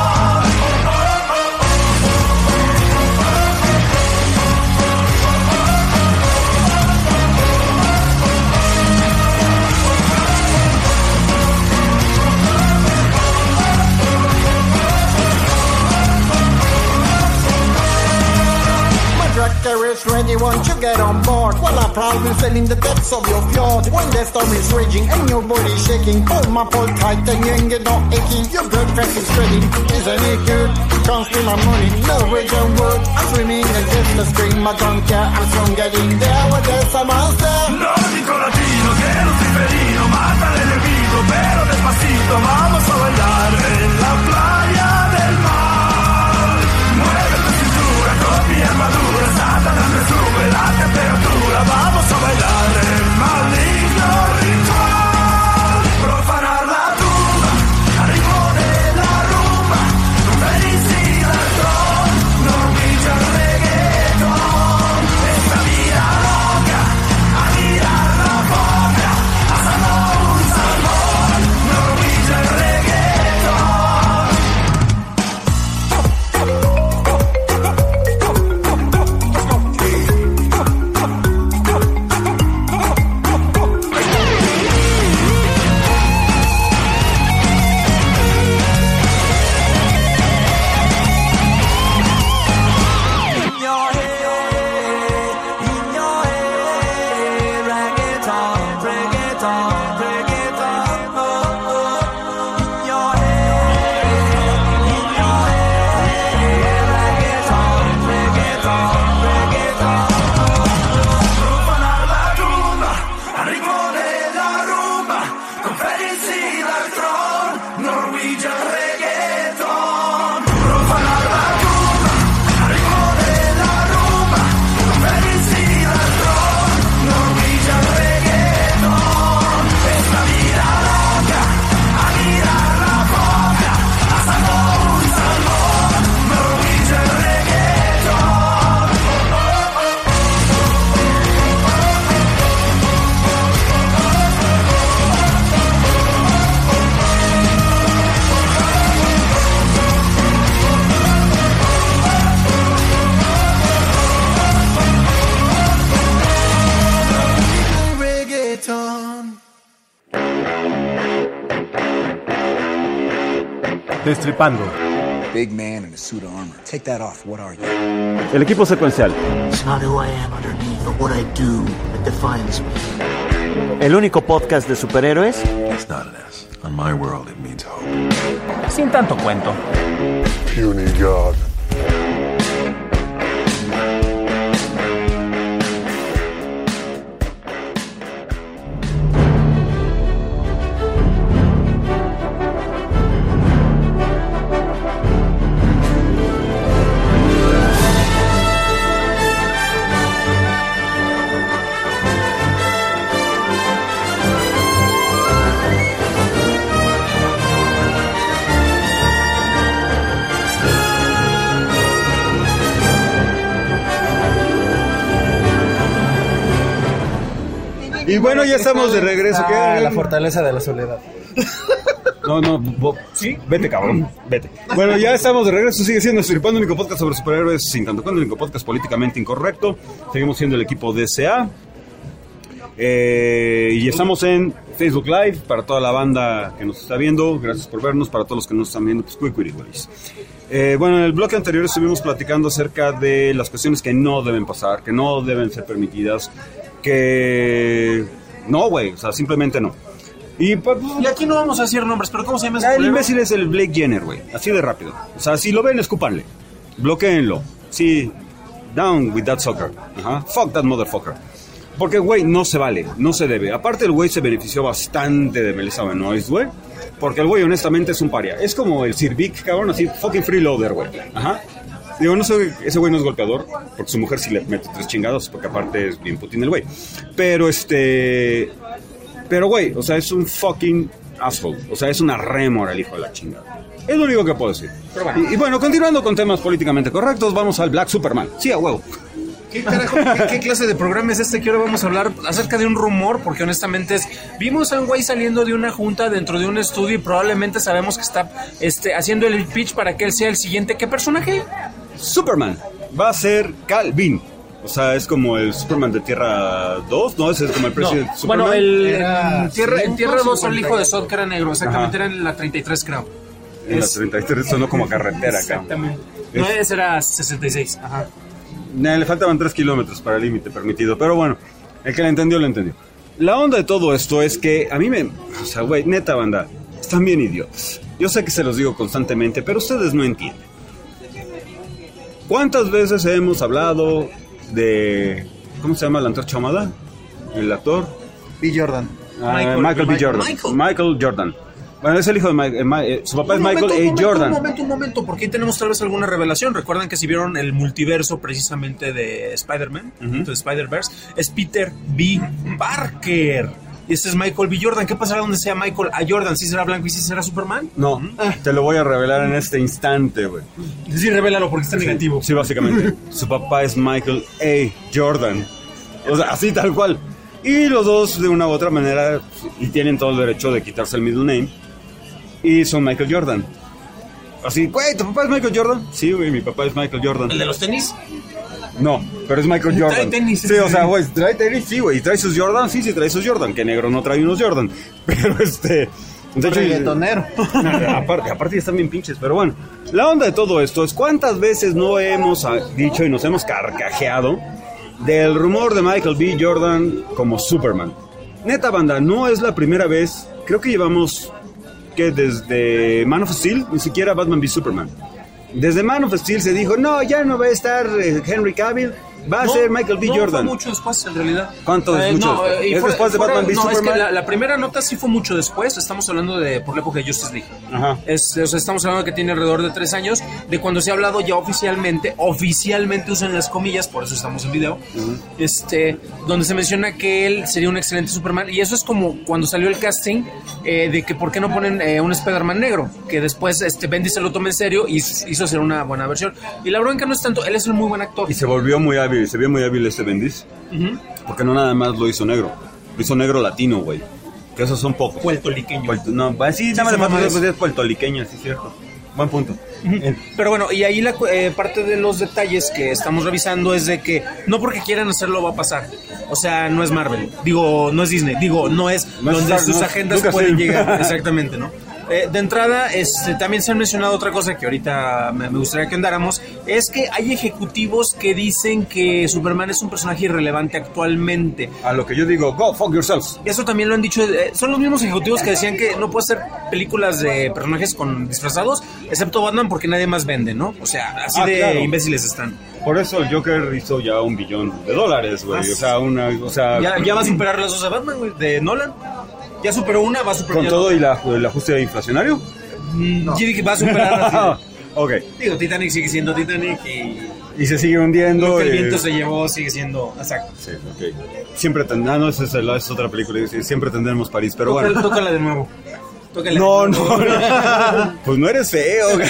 Tractor is ready, won't you get on board? Well, I'm proudly sailing the depths of your fjord. When the storm is raging and your body shaking, hold my pole tight and you ain't get no aching. Your blood pressure is steady, isn't it good? Can't steal my money, Norwegian wood. I'm swimming against the stream, I don't care, I'm soon getting there. What there's a monster? Nórdico latino, quiero ciferino, mata al enemigo, pero despacito, vamos a bailar en la playa del mar. Mueve tu cintura con mi armadura, Satanás me sube la temperatura, vamos a bailar el maligno ritual. Profanar la tumba, arribo de la rumba, conferirsi dal trono, Norwegian reggaeton. Esta vida loca, a mirar la boca, hacemos un salmón, Norwegian reggaeton. In your head, in your head, reggaeton, reggaeton, reggaeton, oh, oh. In your head, in your head, reggaeton, reggaeton, reggaeton, oh, oh. Profanar la tumba, arrivo della rumba, conferirsi dal trono, Norwegian reggaeton. Profanar la tumba, arrivo della rumba, conferirsi dal trono, Norwegian reggaeton. Esta vida loca, a mirar la boca, hacemos un salmón, Norwegian reggaeton. Reggaeton. Destripando. Big man in a suit of armor. Take that off. What are you? El equipo secuencial. It's not who I am underneath, but what I do that defines me. El único podcast de superhéroes It's not an S. On my world, it means hope. sin tanto cuento. Puny God. Y bueno, ya estamos de regreso. ¿Qué? Ah, la fortaleza de la soledad. No, no, bo- ¿sí? Vete, cabrón, vete. Bueno, ya estamos de regreso, sigue siendo Destripando, el único podcast sobre superhéroes sin tanto cuento, el único podcast políticamente incorrecto. Seguimos siendo el equipo D C A. Eh, y estamos en Facebook Live para toda la banda que nos está viendo. Gracias por vernos. Para todos los que nos están viendo, pues cuicuirigualis. Eh, bueno, en el bloque anterior estuvimos platicando acerca de las cuestiones que no deben pasar, que no deben ser permitidas, que no, güey, o sea, simplemente no. Y, pues, Y aquí no vamos a decir nombres, pero ¿cómo se llama ese el culero? imbécil es el Blake Jenner, güey, así de rápido. O sea, si lo ven, escúpanle, bloquéenlo. Sí, down with that sucker. Ajá, fuck that motherfucker. Porque, güey, no se vale, no se debe. Aparte, el güey se benefició bastante de Melissa Benoist, güey. Porque el güey, honestamente, es un paria. Es como el Sir Vic, cabrón, así, fucking freeloader, güey. Ajá. Digo, no sé, ese güey no es golpeador, porque su mujer sí le mete tres chingados, porque aparte es bien putín el güey. Pero este... Pero güey, o sea, es un fucking asshole. O sea, es una rémora el hijo de la chingada. Es lo único que puedo decir. Bueno. Y, y bueno, continuando con temas políticamente correctos, vamos al Black Superman. Sí, a huevo. ¿Qué carajo? ¿Qué, qué clase de programa es este que ahora vamos a hablar acerca de un rumor? Porque honestamente es, vimos a un güey saliendo de una junta dentro de un estudio y probablemente sabemos que está este, haciendo el pitch para que él sea el siguiente. ¿Qué personaje? Superman. Va a ser Calvin. O sea, es como el Superman de Tierra dos, ¿no? Ese es como el precio no. de Superman. Bueno, el, en Tierra, en Tierra dos el hijo de Zod que era negro, exactamente. Ajá. Era en la treinta y tres, creo. En es... la treinta y tres, sonó como carretera acá. Exactamente. No, ese era sesenta y seis. Ajá. Le faltaban tres kilómetros para el límite permitido, pero bueno, el que lo entendió, lo entendió. La onda de todo esto es que a mí me... O sea, güey, neta, banda, están bien idiotas. Yo sé que se los digo constantemente, pero ustedes no entienden. ¿Cuántas veces hemos hablado de... ¿Cómo se llama la antorcha ahumada? El actor... B. Jordan. Ah, Michael, Michael B. Jordan. Michael. Michael Jordan. Bueno, es el hijo de Michael, eh, su papá un es Michael momento, A. Jordan. Un momento, un momento, porque ahí tenemos tal vez alguna revelación. Recuerdan que si vieron el multiverso precisamente de Spider-Man, uh-huh. de Spider-Verse, es Peter B. Parker. Y este es Michael B. Jordan. ¿Qué pasará donde sea Michael A. Jordan? ¿Sí será blanco y sí será Superman? No, uh-huh. te lo voy a revelar en este instante, güey. Sí, revélalo porque está sí, negativo. Sí, básicamente. Su papá es Michael A. Jordan. O sea, así tal cual. Y los dos, de una u otra manera, y tienen todo el derecho de quitarse el middle name. Y son Michael Jordan. Así, güey, ¿tu papá es Michael Jordan? Sí, güey, mi papá es Michael Jordan. ¿El de los tenis? No, pero es Michael Jordan. Trae tenis. Sí, o sea, güey, trae tenis, sí, güey. ¿Y trae sus Jordan? Sí, sí, trae sus Jordan. Que negro no trae unos Jordan. Pero este... De hecho, reggaetonero. aparte, aparte ya están bien pinches, pero bueno. La onda de todo esto es cuántas veces no hemos dicho y nos hemos carcajeado del rumor de Michael B. Jordan como Superman. Neta, banda, no es la primera vez. Creo que llevamos... que desde Man of Steel, ni siquiera Batman v Superman. Desde Man of Steel se dijo, no, ya no va a estar Henry Cavill, va a no, ser Michael B. no, Jordan. Fue mucho después, en realidad. ¿Cuánto es eh, mucho no, después? Eh, ¿Es fuera, después de fuera, Batman v no, Superman? Es que la, la primera nota sí fue mucho después. Estamos hablando de por la época de Justice League. Ajá. Es, o sea, estamos hablando que tiene alrededor de tres años. De cuando se ha hablado ya oficialmente, oficialmente usan las comillas, por eso estamos en video, uh-huh. este, donde se menciona que él sería un excelente Superman. Y eso es como cuando salió el casting eh, de que por qué no ponen eh, un Spider-Man negro. Que después este, Bendy se lo toma en serio y hizo hacer una buena versión. Y la bronca no es tanto, él es un muy buen actor. Y se volvió muy hábil, se vio muy hábil este Bendis. Uh-huh. Porque no nada más lo hizo negro, lo hizo negro latino, güey. Que esos son pocos. Puertoliqueño. Puerto, no, sí, nada más de puertoliqueño, sí, cierto. Buen punto. Uh-huh. Pero bueno, y ahí la eh, parte de los detalles que estamos revisando es de que no porque quieran hacerlo va a pasar. O sea, no es Marvel, digo, no es Disney, digo, no es no donde es, sus no, agendas pueden sí. llegar. Exactamente, ¿no? Eh, de entrada, este, también se ha mencionado otra cosa que ahorita me, me gustaría que andáramos, es que hay ejecutivos que dicen que Superman es un personaje irrelevante actualmente. A lo que yo digo, go fuck yourselves. Eso también lo han dicho, eh, son los mismos ejecutivos que decían que no puede hacer películas de personajes con disfrazados, excepto Batman porque nadie más vende, ¿no? O sea, así ah, de claro. imbéciles están. Por eso el Joker hizo ya un billón de dólares, güey. Ah, o sea, una, o sea... Ya, ya va a superar las dos de Batman, güey, de Nolan. Ya superó una, va a superar... ¿Con todo y la, el ajuste inflacionario? No. Yo dije, va a superar... Ok. Digo, Titanic sigue siendo Titanic y... Y se sigue hundiendo. Lo que el viento y... se llevó sigue siendo... Exacto. Sí, ok. Siempre tendremos... Ah, no, esa es, es otra película. Siempre tendremos París, pero Tócala, bueno. Tócala de nuevo. Tócala no, de nuevo. no, no. Pues no eres feo.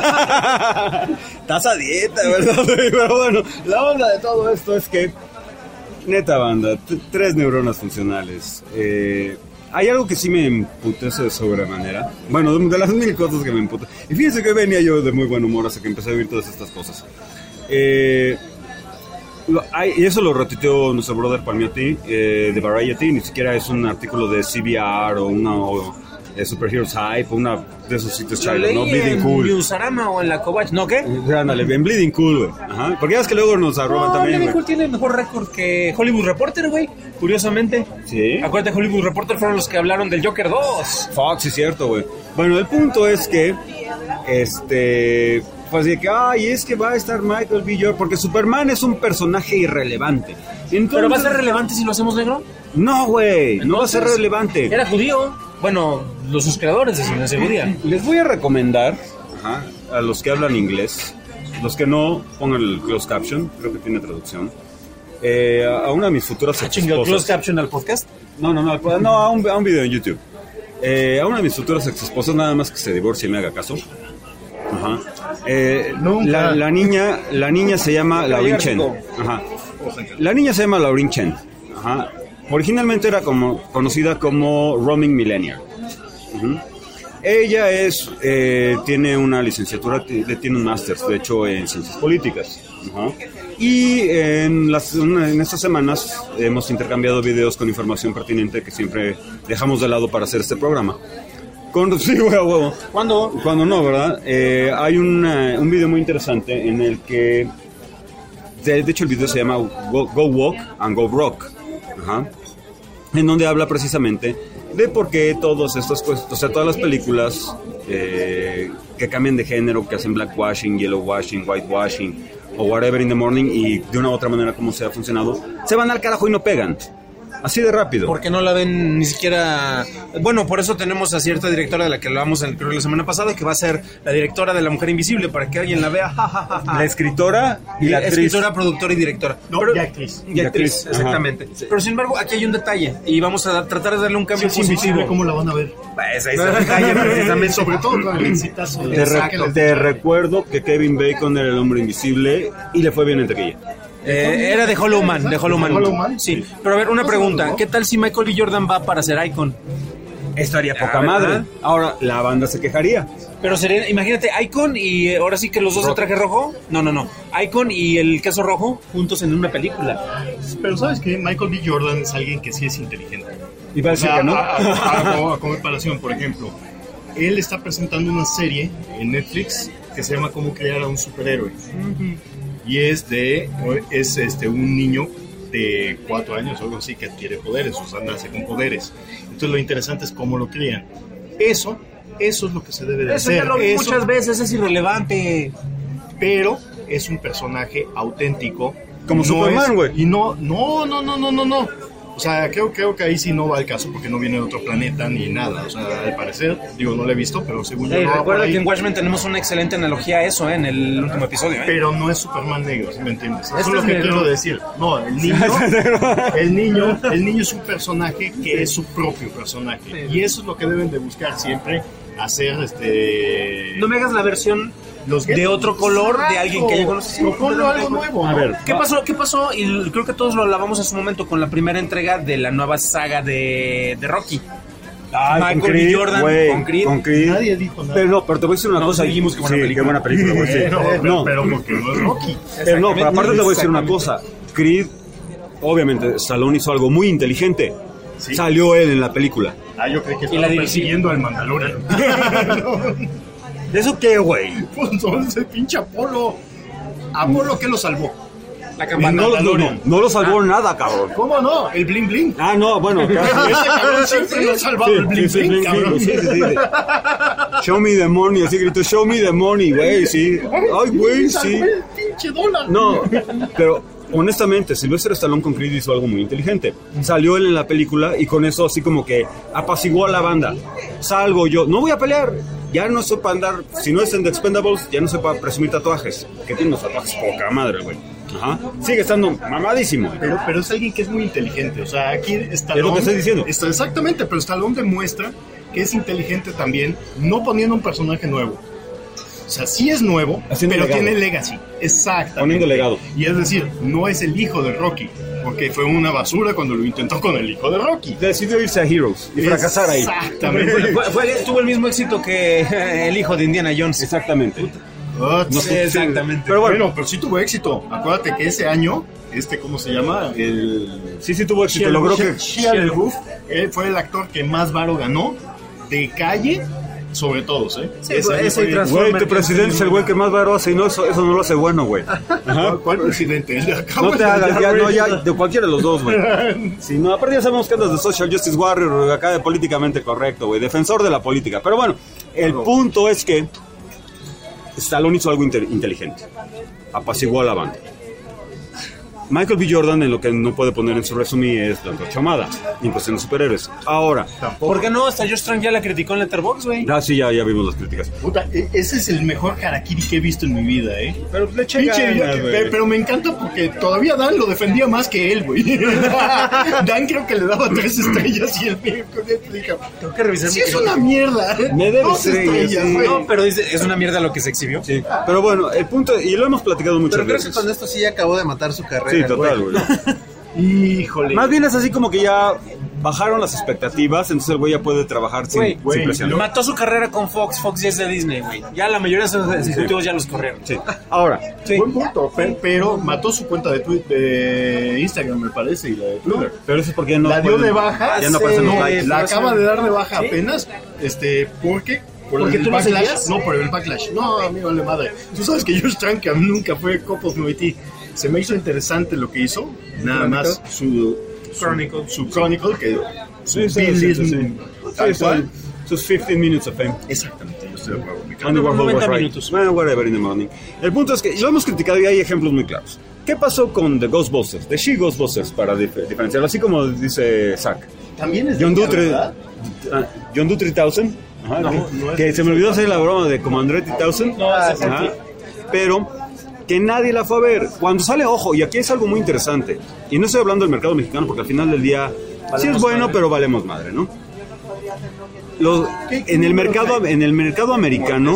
Estás a dieta, ¿verdad? Pero bueno, la onda de todo esto es que... Neta, banda, t- tres neuronas funcionales. Eh... Hay algo que sí me emputece de sobremanera. Bueno, de, de las mil cosas que me emputan. Y fíjense que venía yo de muy buen humor hasta que empecé a oír todas estas cosas. Eh, lo, hay, y eso lo retuiteó nuestro brother Palmiotti eh, de Variety. Ni siquiera es un artículo de C B R o una o, eh, Superheroes Hype o una de esos sitios chairos, ¿no? Bleeding Cool. ¿En Newsarama o en la Covach? ¿No qué? Ándale, en Bleeding Cool, güey. Ajá. Porque ya es que luego nos arroban no, también. Bleeding Cool tiene mejor récord que Hollywood Reporter, güey. Curiosamente. Sí. Acuérdate, Hollywood Reporter fueron los que hablaron del Joker dos. Fox, sí, cierto, güey. Bueno, el punto es que, este, pues de que, ay, es que va a estar Michael B. Jordan, porque Superman es un personaje irrelevante. Entonces, ¿pero va a ser relevante si lo hacemos negro? No, güey, no va a ser relevante. Era judío. Bueno, los creadores de cine se judían. Les voy a recomendar, ajá, a los que hablan inglés, los que no, pongan el closed caption, creo que tiene traducción. Eh, a una de mis futuras ¿Ah, chinga, closed caption al podcast? No, no, no, no, a un, a un video en YouTube. Eh, a una de mis futuras ex esposas, nada más que se divorcie y me haga caso. Ajá. Eh, la, la niña, la niña se llama Laurin Chen. Ajá. La niña se llama Laurin Chen. Ajá. Originalmente era como conocida como Roaming Millennial. Uh-huh. Ella es eh, tiene una licenciatura, t- tiene un máster, de hecho, en ciencias políticas. Uh-huh. Y en, las, en estas semanas hemos intercambiado videos con información pertinente que siempre dejamos de lado para hacer este programa. Con, sí, huevo, huevo. ¿Cuándo? Cuando no, ¿verdad? Eh, hay una, un video muy interesante en el que, de, de hecho el video se llama Go, Go Walk and Go Rock. Ajá. En donde habla precisamente de por qué todas estas cosas, o sea, todas las películas eh, que cambian de género, que hacen blackwashing, yellowwashing, whitewashing o whatever in the morning, y de una u otra manera como se ha funcionado, se van al carajo y no pegan. Así de rápido. Porque no la ven ni siquiera... Bueno, por eso tenemos a cierta directora de la que hablamos en, creo, la semana pasada, que va a ser la directora de La Mujer Invisible, para que alguien la vea. Ja, ja, ja, ja. La escritora y la actriz. Escritora, productora y directora. No, Pero, y actriz. Y actriz, exactamente. Sí. Pero sin embargo, aquí hay un detalle, y vamos a tratar de darle un cambio sí, positivo. ¿Cómo la van a ver? Pues ahí está el detalle, precisamente. Sobre todo con el exitazo. Te, re- te recuerdo que Kevin Bacon era el hombre invisible y le fue bien en taquilla. Eh, era de Hollow Man, de Hollow Man. Hollow Man. Sí, pero a ver, una pregunta. ¿Qué tal si Michael B. Jordan va para ser Icon? Esto haría poca Ah, madre. ¿verdad? Ahora, la banda se quejaría. Pero sería, imagínate, Icon y eh, ahora sí que los dos de traje rojo. No, no, no. Icon y el queso rojo juntos en una película. Pero ¿sabes qué? Michael B. Jordan es alguien que sí es inteligente. Y va a decir O sea, que no. A, a, a, a comparación, por ejemplo, él está presentando una serie en Netflix que se llama Cómo crear a un superhéroe. Uh-huh. Y es de es este un niño de cuatro años o algo así que adquiere poderes, o sea, nace con poderes. Entonces lo interesante es cómo lo crían. Eso, eso es lo que se debe de Eso hacer. ya lo vi Eso, muchas veces, es irrelevante. Pero es un personaje auténtico. Como no Superman, güey. Y no, no, no, no, no, no, no. O sea, creo, creo que ahí sí no va el caso porque no viene de otro planeta ni nada. O sea, al parecer, digo, no lo he visto, pero según Hey, yo no va por recuerda ahí. que en Watchmen tenemos una excelente analogía a eso, ¿eh? En el último episodio, ¿eh? Pero no es Superman negro, ¿sí me entiendes? Eso Este es lo es que negro. quiero decir. No, el niño, el niño, el niño es un personaje que es su propio personaje. Y eso es lo que deben de buscar siempre, hacer este... No me hagas la versión los de otro color de alguien que ya conoces. Proponlo algo nuevo, ¿no? A ver, ¿Qué pasó? ¿Qué pasó? Y creo que todos lo hablábamos en su momento con la primera entrega de la nueva saga de, de Rocky. Ay, Michael con Creed, B. Jordan, güey, con Creed. con Creed. Nadie dijo nada. Pero no, pero te voy a decir una No, cosa. seguimos que buena sí, película. qué buena película, güey, sí. Pero, pero, No, pero porque no es Rocky. pero no, pero aparte te voy a decir una cosa. Creed, obviamente, Stallone hizo algo muy inteligente. Sí. Salió él en la película. Ah, yo creí que Y estaba la dirigí. persiguiendo al Mandalorian. ¿De eso qué, güey? Pues no, ese pinche Apolo. ¿Apolo qué lo salvó? La No, campana. no, no, Mandalorian. no lo salvó nada, cabrón. ¿Cómo no? El bling bling. Ah, no, bueno, casi. Ese cabrón siempre lo ha salvado el bling sí, bling, sí, cabrón. sí, sí, sí, sí. Show me the money, así gritó, show me the money, güey, sí. Ay, güey, sí. El pinche dólar. No, pero honestamente, Sylvester Stallone con Creed hizo algo muy inteligente. Salió él en la película y con eso así como que apaciguó a la banda. Salgo yo, no voy a pelear. Ya no soy para andar, si no es en The Expendables, ya no soy para presumir tatuajes. Que tiene unos tatuajes poca madre, güey. Ajá. Sigue estando mamadísimo. Pero, pero es alguien que es muy inteligente. O sea, aquí Stallone... Es lo que estoy diciendo. Está, exactamente, pero Stallone demuestra que es inteligente también, no poniendo un personaje nuevo. O sea, sí es nuevo, Haciendo pero legado. tiene legacy. Exactamente. Poniendo legado. Y es decir, no es el hijo de Rocky, porque fue una basura cuando lo intentó con el hijo de Rocky. Decidió irse a Heroes y fracasar ahí. Exactamente. Fue- fue- tuvo el mismo éxito que el hijo de Indiana Jones. Exactamente. Ah, No sí, sé, exactamente. Pero bueno, Bueno, pero sí tuvo éxito. Acuérdate que ese año, este, ¿cómo se llama? El... sí, sí tuvo éxito. Shia- Logró Shia- que... Shia LaBeouf, él fue el actor que más varo ganó de calle sobre todos, ¿eh? Sí, Ese ese año fue- tras- Güey, tu presidente es el güey que más varo hace y no, eso, eso no lo hace bueno, güey. ¿Cuál, cuál presidente? El de acá, No o el te de hagas, allá, ya, no, güey? ya, de cualquiera de los dos, güey. Si no, aparte ya sabemos que andas de Social Justice Warrior, acá de políticamente correcto, güey, defensor de la política. Pero bueno, el punto es que Stallone hizo algo inte- inteligente. Apaciguó a la banda. Michael B. Jordan en lo que no puede poner en su resumen es la antorcha ahumada, en cuestión de superhéroes. Ahora, ¿por qué no? Hasta Josh Trank ya la criticó en Letterboxd, güey. Ah, sí, ya, ya vimos las críticas. Puta, e- ese es el mejor harakiri que he visto en mi vida, ¿eh? Pero le eché Pinche, ganas, yo- güey. pero, pero me encanta porque todavía Dan lo defendía más que él, güey. Dan creo que le daba tres estrellas y el mío le dijo, Tengo que revisar sí mi es una mierda. Me debe Dos estrellas, sí. güey. No, pero dice, es una mierda lo que se exhibió. Sí, pero bueno, el punto, y lo hemos platicado muchas Pero creo que veces. con esto sí ya acabó de matar su carrera. Sí, total, güey. Híjole. Más bien es así como que ya bajaron las expectativas, entonces el güey ya puede trabajar sin, Güey, sin presión. mató su carrera con Fox. Fox ya es de Disney, güey. Ya la mayoría de sus ejecutivos ya los corrieron. Sí. Ahora, Sí. Buen punto, pe- pero mató su cuenta de, Twitter, de Instagram, me parece, y la de Twitter. pero eso es porque no la dio pueden- de baja. ya no aparecen los no, likes. la acaba de dar de baja ¿Sí? apenas, este, porque por ¿Porque el tú lo backlash. seguías? No, por el backlash. No, a mí vale madre. Tú sabes que Josh Trank nunca fue Couples Movie. Se me hizo interesante lo que hizo, nada más su su Chronicle. su Chronicle que Sí, su sí, Bill sí, Lee- sí, sí. tal Sí, cual. son sus fifteen minutes of fame. Exactamente, yo estoy de acuerdo. Me encanta. Andy Warhol noventa was right. minutos. Bueno, whatever in the morning. El punto es que lo hemos criticado y hay ejemplos muy claros. ¿Qué pasó con The Ghostbusters? The She Ghostbusters, para dif- diferenciarlo, así como dice Zack. También es de John ella, Doe tre- ¿verdad? ah, John Doe tres mil. Ajá, No, que, no es que de se me olvidó hacer la broma de como André tres mil. No, ese fue Ajá. aquí. Pero que nadie la fue a ver. Cuando sale, ojo, y aquí es algo muy interesante. Y no estoy hablando del mercado mexicano porque al final del día sí es bueno, pero valemos madre, ¿no? Los- en el mercado en el mercado americano,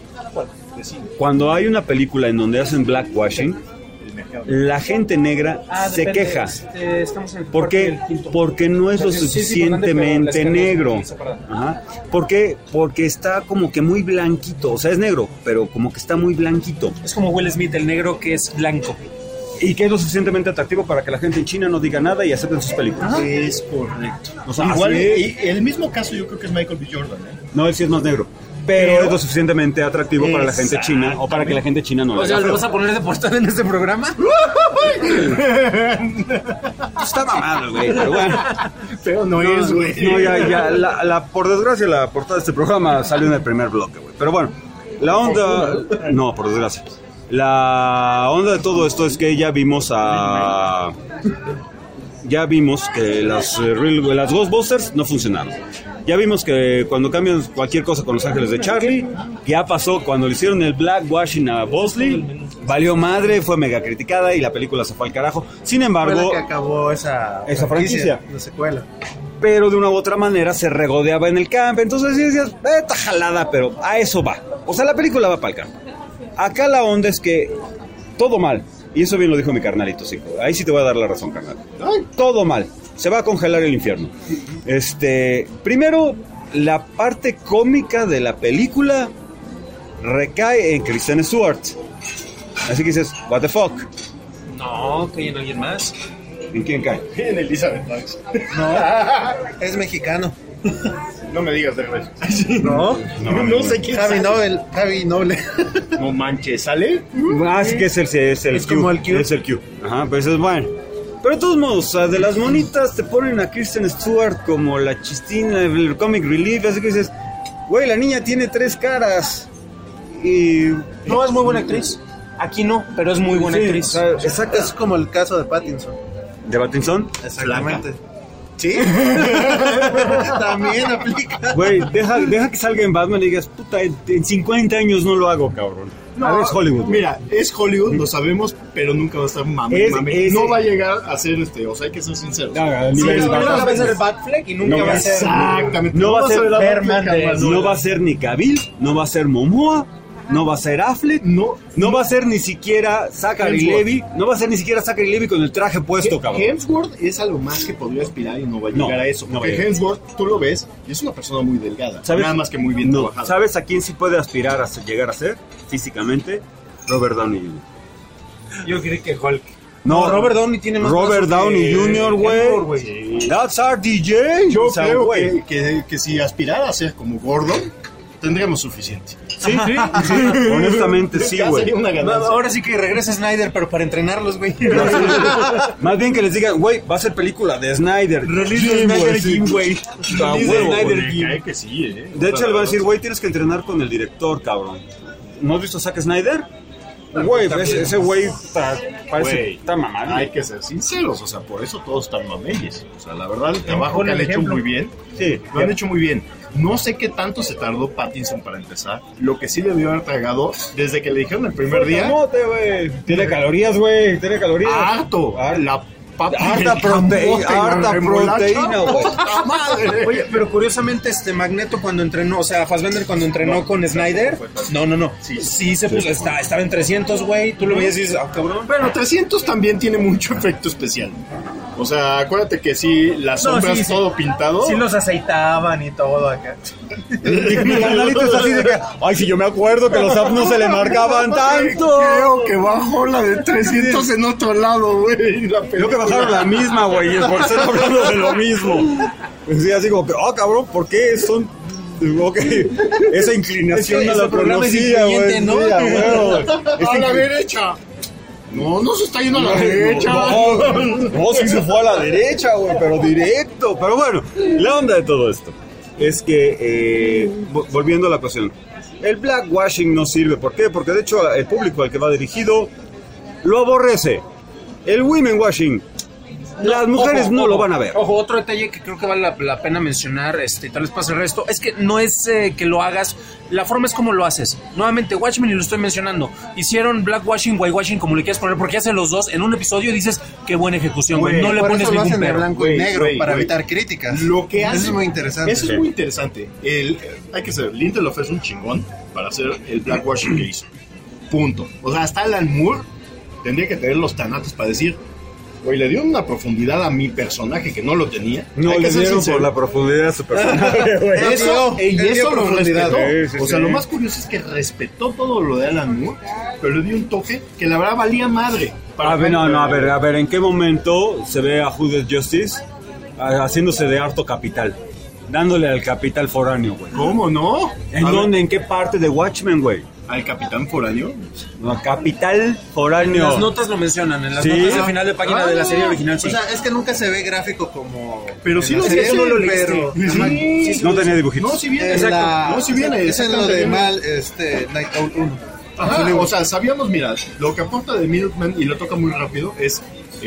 cuando hay una película en donde hacen blackwashing, la gente negra Ah, se depende, queja. este, estamos en el ¿Por cuarto y qué? el quinto. Porque no es lo Sí, sí, sí, suficientemente importante, pero la negro. escala es separada. Ajá. ¿Por qué? Porque está como que muy blanquito. O sea, es negro, pero como que está muy blanquito. Es como Will Smith, el negro que es blanco. Y que es lo suficientemente atractivo para que la gente en China no diga nada y acepten sus películas. Es correcto. O sea, Igual, así es. y el mismo caso yo creo que es Michael B. Jordan, ¿eh? No, él sí es más negro. Pero, Pero- es lo suficientemente atractivo para la gente china o para que la gente china no O le sea, haga ¿lo feo. vas a poner de portada en este programa? Está mamado, güey, pero bueno. Pero no, es, güey. No, ya, ya, la, la- por desgracia la portada de este programa salió en el primer bloque, güey. Pero bueno, la onda... No, por desgracia. La onda de todo esto es que ya vimos a... Ya vimos que las, eh, real- las Ghostbusters no funcionaron. Ya vimos que cuando cambian cualquier cosa con Los Ángeles de Charlie, ya pasó cuando le hicieron el blackwashing a Bosley, valió madre, fue mega criticada y la película se fue al carajo. Sin Fue embargo, la que acabó esa, Esa franquicia. La secuela. pero de una u otra manera se regodeaba en el campo. Entonces sí decías, eh, está jalada, pero a eso va. O sea, la película va para el campo. Acá la onda es que todo mal. Y eso bien lo dijo mi carnalito, sí. Ahí sí te voy a dar la razón, carnal. Todo mal. Se va a congelar el infierno. Este, primero, la parte cómica de la película recae en Kristen Stewart. Así que dices, what the fuck. No, que hay en alguien más. ¿En quién cae? En Elizabeth Banks. Es mexicano. No me digas de revés. No, No, no sé quién Javi sale. Noble. Javi Noble. No manches, ¿sale? Ah, sí que es el, es el Es Q. como el Q. Es el Q. Ajá, pues es bueno. Pero de todos modos, o sea, de las monitas te ponen a Kristen Stewart como la chistina, el comic relief, así que dices, güey, la niña tiene tres caras. Y... No, es muy buena actriz. Aquí no, pero es muy buena Sí, actriz. o sea, exacto. Es como el caso de Pattinson. ¿De Pattinson? Exactamente. ¿Sí? También aplica. Güey, deja, deja que salga en Batman y digas, puta, en en cincuenta años no lo hago, cabrón. a ver, es Hollywood. güey. Mira, es Hollywood, lo sabemos, pero nunca va a estar mame, Es- mame. es- No va a llegar a ser este, o sea, hay que ser sinceros. No, a Sí, nivel no, Batman. no, va a ser Batfleck y nunca No, va a ser... Exactamente. No va a ser la Superman Batman, de- jamás, No va a ser ni Cavill, no va a ser Momoa, no va a ser Affleck, No, no va a ser ni siquiera Zachary Hemsworth. Levi, no va a ser ni siquiera Zachary Levi con el traje puesto, cabrón. Hemsworth es a lo más que podría aspirar y no va a No, llegar a eso. no va a Porque llegar. Hemsworth, tú lo ves, y es una persona muy delgada. ¿Sabes? Nada más que muy bien No, trabajada. ¿sabes a quién sí puede aspirar a ser- llegar a ser físicamente? Robert Downey junior Yo creí que Hulk. No, No, Robert Downey tiene más Robert brazo Downey que junior, Hemsworth, güey. That's our D J. Yo O sea, creo güey. que, que, que si aspirara a ser como Gordon, tendríamos suficiente. Sí, sí, sí. Honestamente, sí, Ya güey. sería una ganancia. Ahora sí que regresa Snyder, pero para entrenarlos, güey. Más bien que les digan, güey, va a ser película de Snyder. Release Sí, Snyder güey, sí. Game, güey. Ah, Release huevo, Snyder güey. Game. Cae que sí, ¿eh? De hecho, le va a decir, güey, tienes que entrenar con el director, cabrón. ¿No has visto a Zack Snyder? Güey, ese, ese güey está, parece Güey, está mamado. hay que ser sinceros, o sea, por eso todos están mameyes. O sea, la verdad, el trabajo Pon que el han hecho ejemplo. muy bien, Sí, lo han hecho muy bien. No sé qué tanto se tardó Pattinson para empezar. Lo que sí le debió haber tragado desde que le dijeron el primer día. Camote, güey. Tiene calorías, güey. Tiene calorías. Harto. La papa Harta del proteína, camote, la harta remolacha. proteína, güey. ¡Puta madre! Oye, pero curiosamente este Magneto cuando entrenó, o sea, Fassbender cuando entrenó con Snyder, no, no, no, sí, sí se puso, está, estaba en trescientos, güey, tú lo veías y dices, ah, cabrón. Pero trescientos también tiene mucho efecto especial. O sea, acuérdate que sí, las No, sombras sí, sí. todo pintado. Sí los aceitaban y todo acá. Mi carnalito está así de que, ay, si yo me acuerdo que los apps no se le marcaban tanto. Creo que bajó la de trescientos en otro lado, güey. la Creo que película. bajaron la misma, güey, y por estar hablando de lo mismo. Sí, así como que, oh, cabrón, ¿por qué son...? Ok, esa inclinación Es que no ese la programa es conocía, güey. incluyente, ¿no? Sí, a huevo. A la derecha. No, no se está yendo a la derecha. No, no, sí se fue a la derecha, güey, pero directo. Pero bueno, la onda de todo esto es que, eh, vo- volviendo a la cuestión, el blackwashing no sirve. ¿Por qué? Porque de hecho el público al que va dirigido lo aborrece. El women washing, las mujeres Ojo, no ojo, lo van a ver. Ojo, otro detalle que creo que vale la, la pena mencionar, este, tal vez pase el resto, es que no es eh, que lo hagas, la forma es como lo haces. Nuevamente, Watchmen, y lo estoy mencionando, hicieron blackwashing, whitewashing, como le quieras poner, porque hacen los dos en un episodio y dices, qué buena ejecución, güey, Güey, no le Por pones eso lo ningún hacen de pero. blanco Güey, y negro güey, para güey. evitar críticas. Lo que hace, Eso es muy interesante. Eso es muy interesante. El, hay que ser, Lindelof es un chingón para hacer el blackwashing que hizo. Punto. O sea, hasta Alan Moore tendría que tener los tanatos para decir, güey, le dio una profundidad a mi personaje que no lo tenía. No Hay que le ser dieron sincero. por la profundidad de su personaje, güey. Eso, Él y dio eso lo profundidad. respetó. Sí, sí, o sea, sí. lo más curioso es que respetó todo lo de Alan Moore, pero le dio un toque que la verdad valía madre. A ver, no, no, a ver, a ver, ¿en qué momento se ve a Hooded Justice ah, haciéndose de harto capital? Dándole al capital foráneo, güey. ¿Cómo no? ¿En A dónde? ver, ¿En qué parte de Watchmen, güey? ¿Al capitán foráneo? No, capital En foráneo. las notas lo mencionan, en las Sí. notas de final de página de la serie original, sí. O sea, es que nunca se ve gráfico como. Pero en sí la lo serie, dice, no lo pero- leíste. Sí. Ajá. Sí, sí No lo tenía dice. dibujitos. No, sí viene, En exacto. la- No, sí viene, Es en lo exactamente, de viene. mal, este, Night Owl uno. Ajá, o sea, sabíamos, mira, lo que aporta de Minuteman, y lo toca muy rápido, es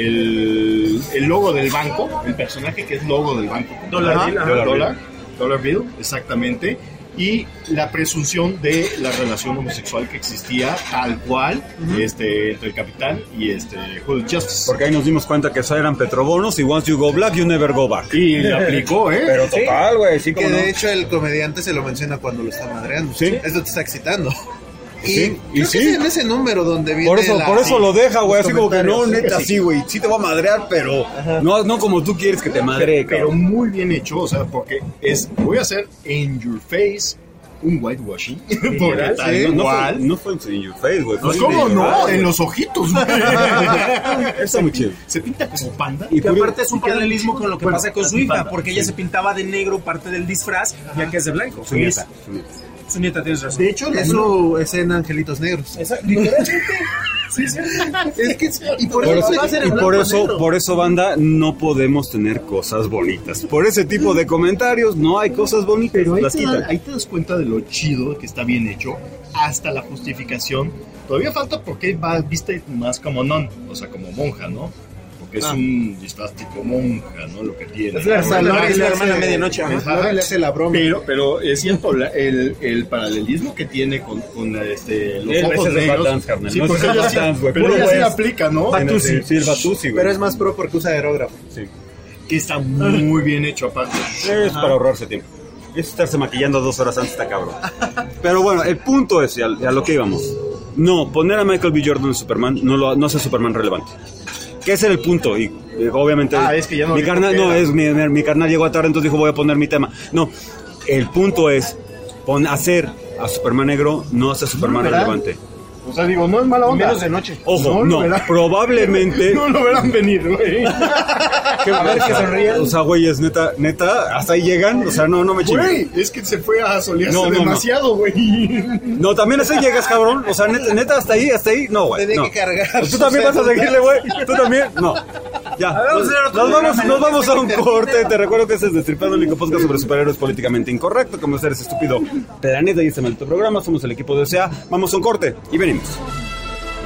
el, el logo del banco, el personaje que es logo del banco. Dollar Ajá, Bill, ajá. Dollar, Dollar, Dollar Bill, exactamente. Y la presunción de la relación homosexual que existía tal cual este, entre el capitán y este Hooded Justice. Porque ahí nos dimos cuenta que eso eran petrobonos y once you go black, you never go back. Y le aplicó, ¿eh? Pero total, güey, sí, Que como no. de hecho el comediante se lo menciona cuando lo está madreando. Sí. Esto te está excitando. Y, Sí, y creo sí. que es en ese número donde viene Por eso, la- por eso lo deja, güey, los así como que no, comentarios. neta, sí, güey, sí te va a madrear, pero no, no como tú quieres que te madre, Pero cabrón. muy bien hecho, o sea, porque es, voy a hacer in your face un whitewashing, porque tal Sí, no, igual. fue, no fue en your face, güey. fue ¿Cómo en no? your En eyes, los ojitos, güey. Está muy chido. Se pinta como panda. Y Que curio- aparte es un paralelismo con lo que Bueno, pasa con su hija, porque ella se pintaba de negro parte del disfraz, ya que es de blanco. Su nieta, su nieta. Su nieta, tienes razón. De hecho, Es su escena Angelitos Negros. Exacto, literalmente. Sí, sí. Es que, y por, Por eso, eso, va a ser en y blanco por y eso, negro. por eso, banda, no podemos tener cosas bonitas. Por ese tipo de comentarios no hay cosas bonitas. Pero ahí las te, quitan. da- ahí te das cuenta de lo chido que está bien hecho, hasta la justificación. Todavía falta porque va viste más como non, o sea, como monja, ¿no? Porque es Ah. un disfraz tipo monja, ¿no? Lo que tiene. Es la hermana, Lori es la le hermana hace- medianoche. ajá. Ajá. Lori le hace la broma. Pero, pero es cierto, la- el, el paralelismo que tiene con, con este, los Ese ojos es de negros. Bat Dance, carnal, Sí, no, porque ese es ella Bat sí, Dance, güey, pero puro ella sí güey. la aplica, ¿no? Sí, sí, el Batusi, güey. Pero es más pro porque usa aerógrafo. Sí. Que está muy bien hecho aparte. Es para ahorrarse tiempo. Es estarse maquillando dos horas antes, está cabrón. Pero bueno, el punto es, y a, y a lo que íbamos. No, poner a Michael B. Jordan en Superman no, lo, no hace Superman relevante. Que ese era el punto. Y eh, obviamente. Ah, es que ya no Mi dijo carnal, que no, era. es mi, mi, mi carnal llegó a tarde, entonces dijo voy a poner mi tema. No, el punto es pon, hacer a Superman negro no hace a Superman ¿verdad? relevante. O sea, digo, no es mala onda. Menos de noche. Ojo, No lo no, verán. probablemente. No lo verán venir, güey. A ver, que sonrían. O sea, güey, es neta, neta, hasta ahí llegan. O sea, no, no me chingues. Güey, es que se fue a solearse No, no, no. demasiado, güey. No, también así llegas, cabrón. O sea, neta, neta hasta ahí, hasta ahí. No, güey. Tenía No. que cargar. Tú también vas a seguirle, güey. Tú también. No. Ya. ver, vamos Nos, a hacer otro nos vamos, programa, nos ¿no? vamos a un corte. Te recuerdo que este es Destripando, el único podcast sobre superhéroes políticamente incorrecto. Como eres estúpido planeta y este maldito programa. Somos el equipo de O S E A. Vamos a un corte y venimos.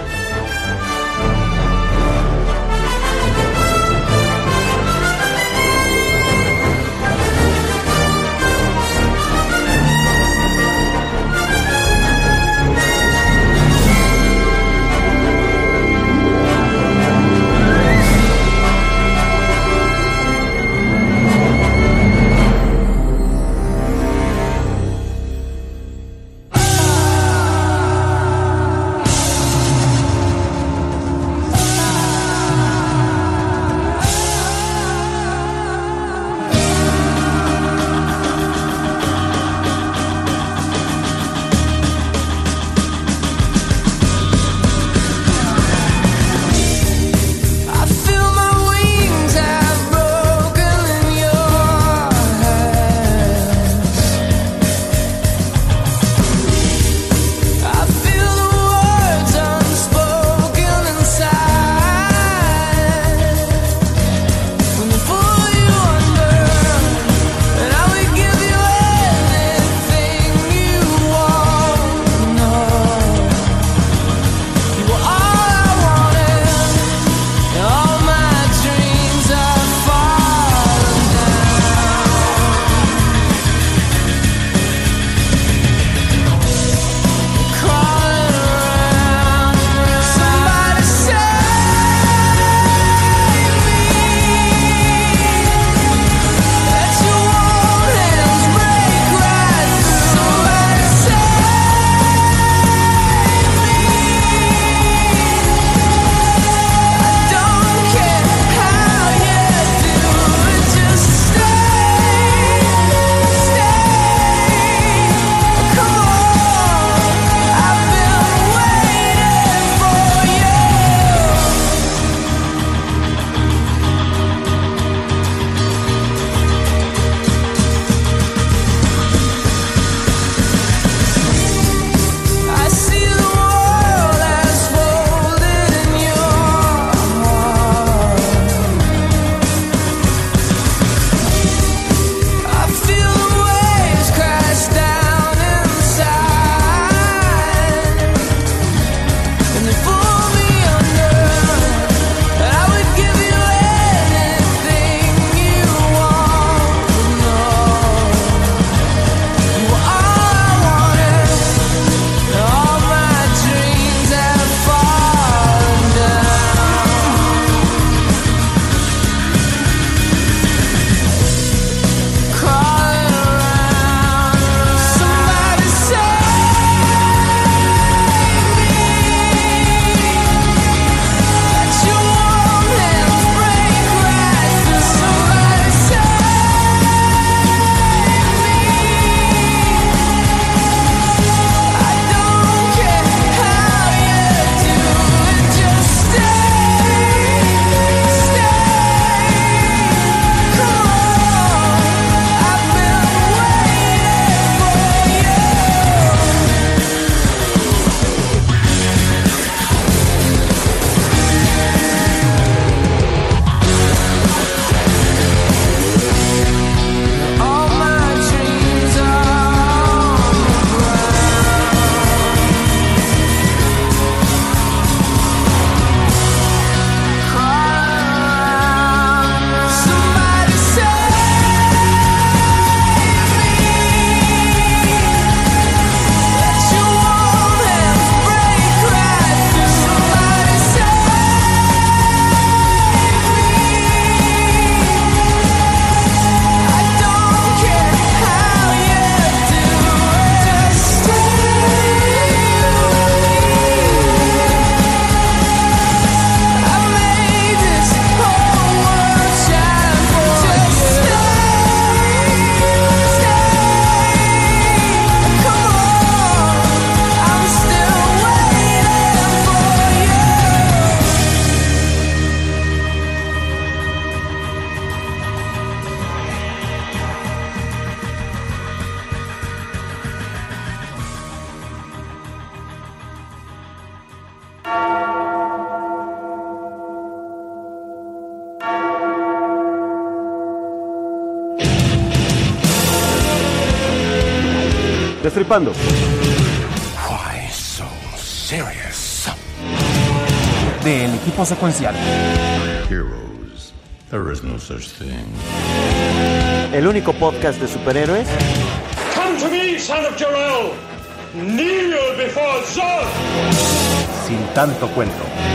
Destripando. Why so serious? Del equipo secuencial. Heroes. There is no such thing. El único podcast de superhéroes. Come to me, son of Jor-El. Kneel before Zod. Sin tanto cuento.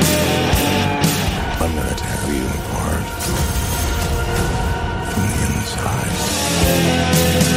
I'm gonna tear you apart from the inside.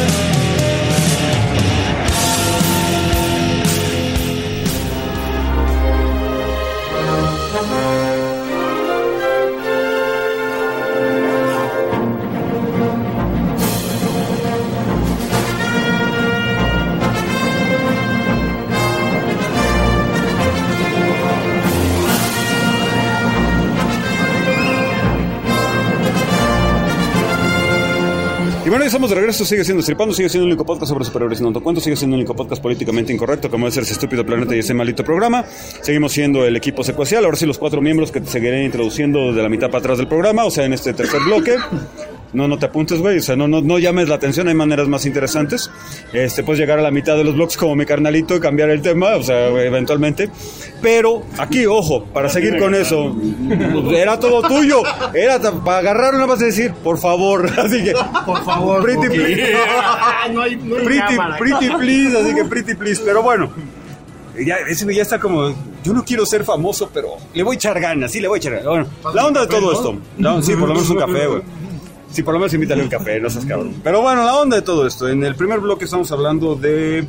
Y bueno, ya estamos de regreso, sigue siendo Destripando, sigue siendo el único podcast sobre superhéroes y no cuento, sigue siendo el único podcast políticamente incorrecto, como es ese estúpido planeta y ese maldito programa. Seguimos siendo el equipo secuencial, ahora sí los cuatro miembros que te seguiré introduciendo de la mitad para atrás del programa, o sea, en este tercer bloque. No, no te apuntes, güey, o sea, no, no, no llames la atención, hay maneras más interesantes. Este, puedes llegar a la mitad de los bloques como mi carnalito y cambiar el tema, o sea, eventualmente. Pero aquí, ojo, para seguir con eso, era todo tuyo, era para agarrar una más y decir, por favor, así que, por favor, pretty please, no hay, no hay pretty, cámara. pretty please, así que pretty please, pero bueno. Ya, ese güey ya está como, yo no quiero ser famoso, pero le voy a echar ganas, sí, le voy a echar ganas. Bueno, la onda de todo esto, la, sí, por lo menos un café, güey. Sí, por lo menos invítale un café, no seas cabrón. Pero bueno, la onda de todo esto. En el primer bloque estamos hablando de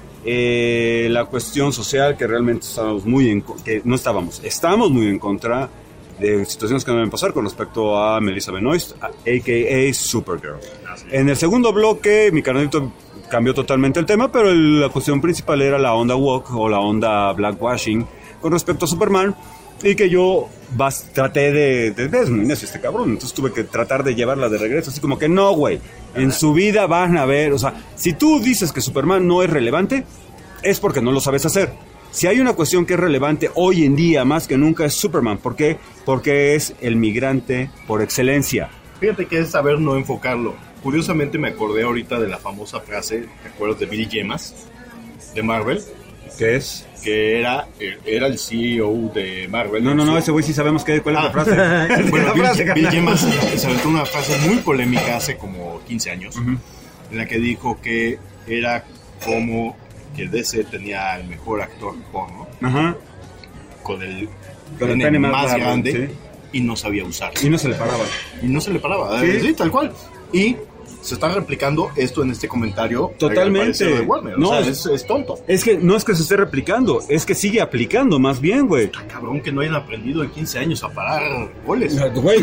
eh, la cuestión social que realmente estábamos muy en... que no estábamos, estamos muy en contra de situaciones que no deben pasar con respecto a Melissa Benoist, a a. Supergirl. En el segundo bloque, mi canalito cambió totalmente el tema, pero el, la cuestión principal era la onda woke o la onda blackwashing con respecto a Superman. Y que yo vas, traté de, de, de desminar este cabrón. Entonces tuve que tratar de llevarla de regreso. Así como que no, güey. En su vida van a ver. O sea, si tú dices que Superman no es relevante, es porque no lo sabes hacer. Si hay una cuestión que es relevante hoy en día más que nunca es Superman. ¿Por qué? Porque es el migrante por excelencia. Fíjate que es saber no enfocarlo. Curiosamente me acordé ahorita de la famosa frase, ¿te acuerdas de Billy Gemas? De Marvel. ¿Qué es? Que era, era el C E O de Marvel. No, no, no, ese güey sí sabemos qué, cuál es ah. la frase. Bueno, la Bill, frase, Bill Gemas se aventó una frase muy polémica hace como quince años, uh-huh. en la que dijo que era como que D C tenía el mejor actor porno, uh-huh. con el pene, pene más, más grande, sí. Y no sabía usarlo. Y no se le paraba. Y no se le paraba, sí, sí tal cual. Y se está replicando esto en este comentario. Totalmente. De Warner. No, o sea, es, es tonto. Es que no es que se esté replicando, es que sigue aplicando más bien, güey. Está cabrón que no hayan aprendido en quince años a parar goles.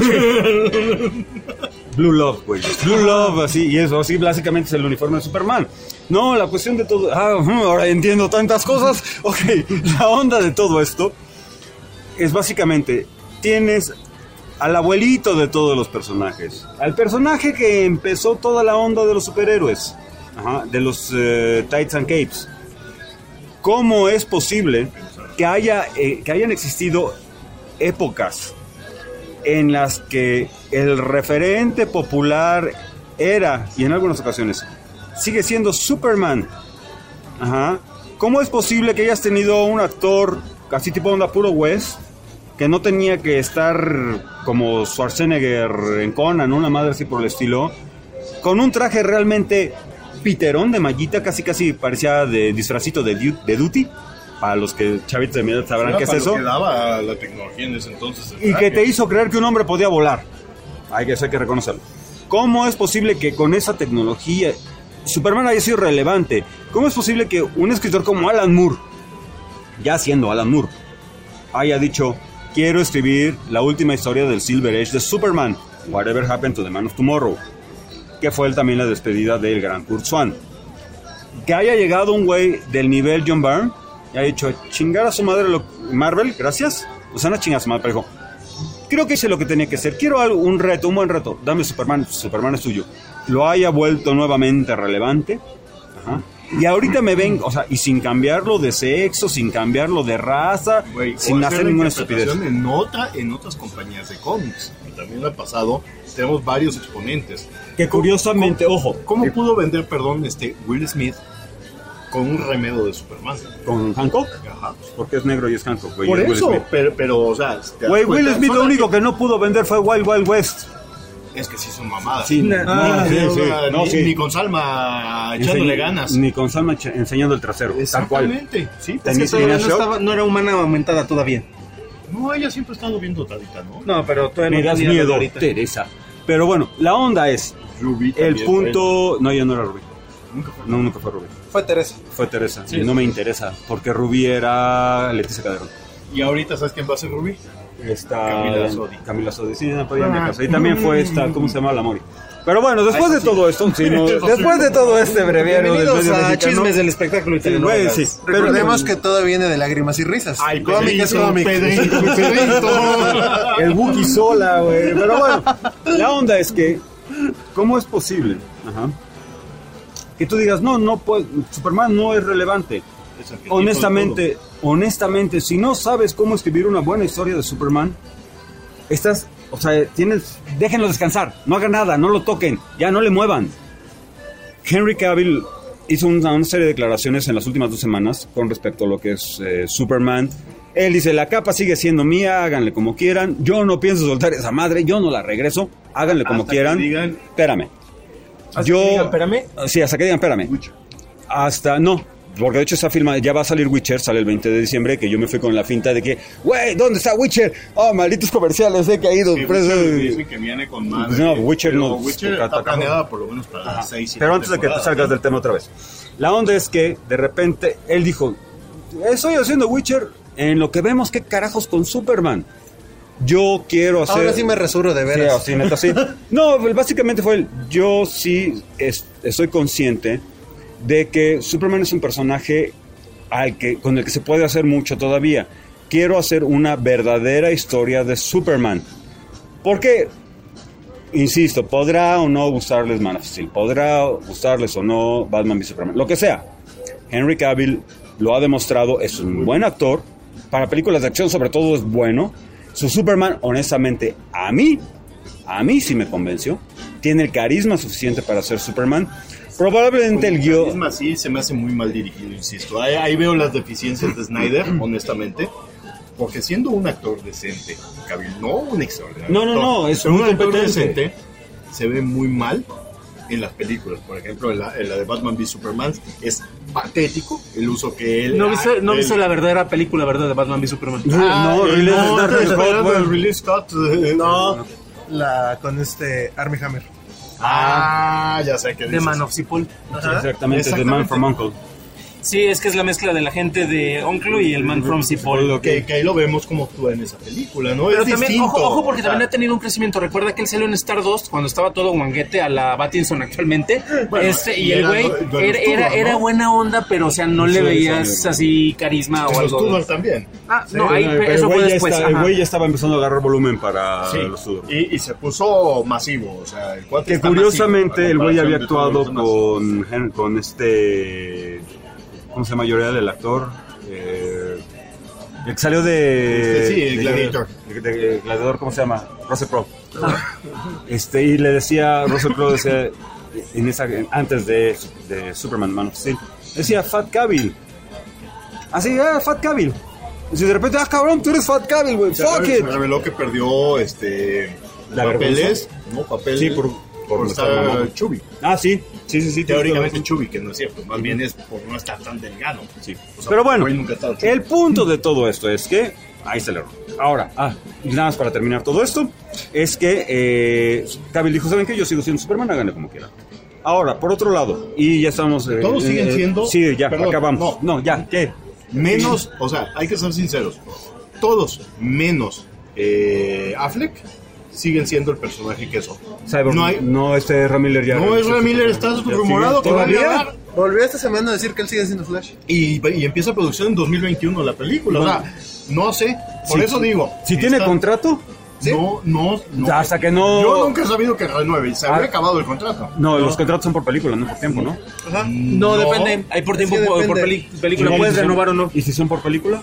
Blue Love, güey. Blue Love, así, y eso, así básicamente es el uniforme de Superman. No, la cuestión de todo... Ah, ahora entiendo tantas cosas. Ok, la onda de todo esto es básicamente, tienes... al abuelito de todos los personajes, al personaje que empezó toda la onda de los superhéroes, ajá, de los uh, Tights and Capes. ¿Cómo es posible que haya eh, que hayan existido épocas en las que el referente popular era, y en algunas ocasiones sigue siendo Superman? Ajá. ¿Cómo es posible que hayas tenido un actor casi tipo onda puro West, que no tenía que estar como Schwarzenegger en Conan, una madre así por el estilo, con un traje realmente piterón de mallita, casi casi parecía de disfracito de, du- de Duty? Para los que chavitos de mi edad sabrán qué es eso. Que daba la tecnología en ese entonces. Y que te hizo creer que un hombre podía volar. Hay que, eso hay que reconocerlo. ¿Cómo es posible que con esa tecnología Superman haya sido relevante? ¿Cómo es posible que un escritor como Alan Moore, ya siendo Alan Moore, haya dicho... quiero escribir la última historia del Silver Age de Superman, Whatever Happened to the Man of Tomorrow, que fue también la despedida del gran Kurt Swan? Que haya llegado un güey del nivel John Byrne y ha dicho, chingar a su madre lo, Marvel, gracias. O sea, no chingar a su madre, pero dijo, creo que hice lo que tenía que hacer, quiero algo, un reto, un buen reto, dame Superman, Superman es tuyo. Lo haya vuelto nuevamente relevante, ajá. Y ahorita me ven, o sea, y sin cambiarlo de sexo, sin cambiarlo de raza, Wey, sin hacer ninguna estupidez. En, otra, en otras compañías de cómics, y también lo ha pasado, tenemos varios exponentes. Que curiosamente, ¿Cómo, ojo. ¿Cómo que, pudo vender, perdón, este Will Smith con un remedo de Superman. ¿Con Hancock? Ajá. Porque es negro y es Hancock, güey. Por Will eso, Smith. pero, pero, o sea... te das Güey, Will cuenta, Smith son lo las único que no pudo vender fue Wild Wild West. Es que sí son mamadas. Sí, no, Ah, sí, o sí. sea, No, ni, sí. ni con Salma echándole Enseñ- ganas. Ni con Salma echa- enseñando el trasero. Tal cual. Exactamente. Sí, Tenía- Es que todavía tenía no, shock. estaba, no era humana aumentada todavía. No, ella siempre ha estado bien dotadita, ¿no? No, pero todavía Me no das tenía miedo, ahorita. Teresa. Pero bueno, la onda es... Ruby El también, punto... No, ella no era Rubí. Nunca fue. No, nunca fue Rubí. Fue Teresa. Fue Teresa. Sí, y no sí. me interesa. Porque Rubí era Leticia Calderón. Y ahorita, ¿sabes quién va a ser Ruby? Está Camila Sodi. Camila Sodi, sí, no podía Ah. viajarse. Y también fue esta, ¿cómo se llama? La Mori. Pero bueno, después Ay, de sí. todo esto, sí, no, Eso después sí. de todo este breviario del Bienvenidos medio a mexicano, Chismes del Espectáculo y sí, güey, Telenovelas. sí. Recordemos que todo viene de lágrimas y risas. Ay, cómic, Pedrito, cómic. Pedrito, Pedrito. el Wookiee sola, güey. Pero bueno, la onda es que, ¿cómo es posible? Ajá. Que tú digas, no, no puede, Superman no es relevante. Es arquetipo Honestamente, honestamente, si no sabes cómo escribir una buena historia de Superman, estás, o sea, tienes, déjenlo descansar, no hagan nada, no lo toquen, ya no le muevan. Henry Cavill hizo una, una serie de declaraciones en las últimas dos semanas con respecto a lo que es eh, Superman. Él dice, la capa sigue siendo mía, háganle como quieran, yo no pienso soltar esa madre, yo no la regreso, háganle como Hasta que quieran. digan- Espérame. ¿Hasta Yo, que digan, espérame? Sí, hasta que digan, espérame. Hasta, no, porque de hecho esa firma ya va a salir Witcher, sale el veinte de diciembre, que yo me fui con la finta de que, güey, ¿dónde está Witcher? Oh, malditos comerciales, he caído. Que preso. Witcher dicen que viene con más. No, Witcher pero no. Witcher Está- está está planeada por lo menos para las seis. Pero antes de que te salgas del tema otra vez. La onda es que, de repente, él dijo, estoy haciendo Witcher en lo que vemos, ¿qué carajos con Superman? Yo quiero hacer... Ahora sí me resurro de veras. Sí, sí, neta, sí. No, básicamente fue el, yo sí es- estoy consciente de que Superman es un personaje al que, con el que se puede hacer mucho todavía. Quiero hacer una verdadera historia de Superman. Porque, insisto, podrá o no gustarles Man of Steel, podrá gustarles o no Batman v Superman, lo que sea. Henry Cavill lo ha demostrado, es un buen actor. Para películas de acción sobre todo es bueno. Su Superman, honestamente, a mí, a mí sí me convenció. Tiene el carisma suficiente para ser Superman. Probablemente el guión... carisma sí se me hace muy mal dirigido, insisto. Ahí, ahí veo las deficiencias de Snyder, honestamente. Porque siendo un actor decente, Cavill, no un extraordinario. No, no, actor, no, es pero muy un actor competente. decente, se ve muy mal en las películas. Por ejemplo, en la, en la de Batman v Superman es patético el uso que él... ¿No viste, no él- viste la verdadera película, verdad, de Batman v Superman? Ah, No, el- Ridley no, Scott, estoy Scott, esperando bueno. el Ridley Scott. eh, No, la con este Armie Hammer. Ah, ya sé qué De dices. Man of Steel. Exactamente, The Man from Uncle. Sí, es que es la mezcla de la gente de Uncle y el Man from Seapol. Que, que ahí lo vemos como actúa en esa película, ¿no? Pero es también, distinto. ojo, ojo, porque o sea, también ha tenido un crecimiento. Recuerda que él salió en Stardust cuando estaba todo guanguete a la Pattinson actualmente. Bueno, este, y y el era güey do- de los era, era, Tudor, ¿no? era buena onda, pero o sea, no Sí, le sí, veías sí. así carisma o en los algo. Tudor también. Ah, Sí, no, ahí, pero eso el fue güey ya después. está- el ajá. güey ya estaba empezando a agarrar volumen para Sí, los Tudor. y, y se puso masivo, o sea, el cuate Que está curiosamente masivo, a el güey había comparación de todos actuado los demás. con, Hen- con este... ¿Cómo se llama Lloreal, el actor? Eh, el que salió de... Este, sí, el de- Gladiator. De, de- de Gladiador, ¿cómo se llama? Russell Crowe. Este, y le decía, Russell Crowe decía, en esa, antes de, de Superman, Man of Steel, decía Fat Cavill. Así, ah, Fat Cavill. Y si de repente, ah, cabrón, tú eres Fat Cavill, güey, Se fuck re- it. se reveló que perdió este ¿La papeles, vergüenza? no papeles, Sí, por- por por estar estar mamado. chubby. Ah, sí, sí, sí, sí. Teóricamente chubby, que no es cierto, más bien es por no estar tan delgado. Sí. O sea, Pero bueno, el güey nunca ha estado chubby. el punto de todo esto es que... Ahí se le error. Ahora, ah, y nada más para terminar todo esto, es que eh, Cavill dijo, ¿saben qué? Yo sigo siendo Superman, háganle como quieran. Ahora, por otro lado, y ya estamos... eh, Todos eh, siguen eh, siendo- Sí, ya, perdón, acabamos. No. ya, ¿qué? Menos, o sea, hay que ser sinceros, todos menos eh, Affleck siguen siendo el personaje que son. Cyborg, No hay- no, este Ramiller ya... No, Ezra Miller está rumorado que va a ¿Todavía? grabar. Volvió esta semana a decir que él sigue siendo Flash. Y, y empieza producción en dos mil veintiuno la película. O sea, no sé, por Sí, eso sí. digo. Si tiene está- contrato, No, no, no. hasta que no... Yo nunca he sabido que renueve y se Ah. había acabado el contrato. No, los contratos son por película, no por tiempo, ¿no? Ajá. No, depende. Hay por tiempo, Es que por, por depende. peli- película. ¿Y ¿Puedes si son- renovar o no? ¿Y si son por película?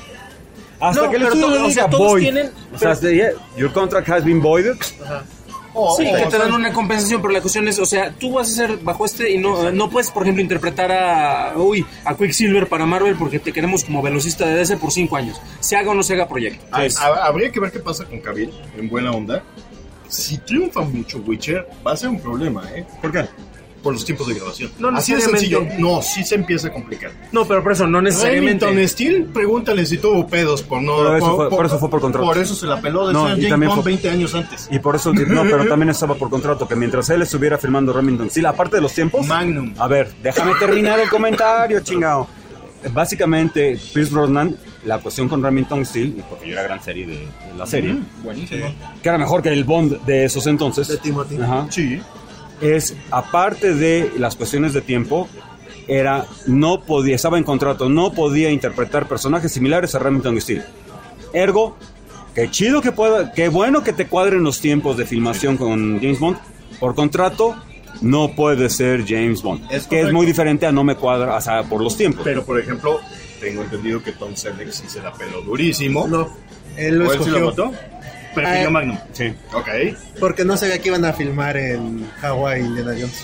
Hasta No, que el pero estudio to- o diga sea, todos void. tienen- O sea, hasta ya, your contract has been voided. Ajá. O, sí, o, que o te dan sea, una compensación, pero la cuestión es, o sea, tú vas a ser bajo este y no, no puedes, por ejemplo, interpretar a, uy, a Quicksilver para Marvel porque te queremos como velocista de D C por cinco años. Se haga o no se haga proyecto. Ah, ha- habría que ver qué pasa con Cavill, en buena onda. Si triunfa mucho Witcher, va a ser un problema, ¿eh? ¿Por qué? Por los tiempos de grabación. No Así de necesariamente. sencillo. No, sí se empieza a complicar. No, pero por eso, no necesariamente. Remington Steel, pregúntale si tuvo pedos por no... Pero eso fue- por eso fue por contrato. Por eso se la peló de No, ser y James también Bond fue- veinte años antes. Y por eso, no, pero también estaba por contrato, que mientras él estuviera filmando Remington Steel, aparte de los tiempos... Magnum. A ver, déjame terminar el comentario, chingado. Básicamente, Pierce Brosnan, la cuestión con Remington Steel, y porque yo era gran serie de, de la serie, Buenísimo. que era mejor que el Bond de esos entonces. De Timothy. Ajá. Sí. Es, aparte de las cuestiones de tiempo, era, no podía, estaba en contrato, no podía interpretar personajes similares a Remington Steel. Ergo, qué chido que pueda, qué bueno que te cuadren los tiempos de filmación con James Bond. Por contrato, no puede ser James Bond. Es que es correcto. muy diferente a no me cuadra, o sea, por los tiempos. Pero, por ejemplo, tengo entendido que Tom Selleck sí se la peló durísimo. No, él lo ¿O él sí escogió. lo votó? Prefirió Ah, Magnum. Sí. Ok. Porque no sabía que iban a filmar en Hawái, Indiana Jones.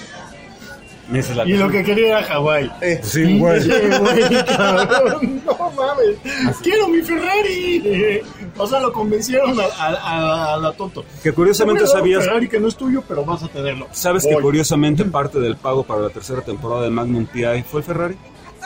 Esa es la Y lo cosa. que quería era Hawái. Eh, Sí, güey. Sí, güey, cabrón. No mames. Quiero mi Ferrari. O sea, lo convencieron a, a, a, a la tonto. Que curiosamente Te voy a dar un sabías... Ferrari que no es tuyo, pero vas a tenerlo. ¿Sabes que Voy. curiosamente parte del pago para la tercera temporada de Magnum P I fue el Ferrari?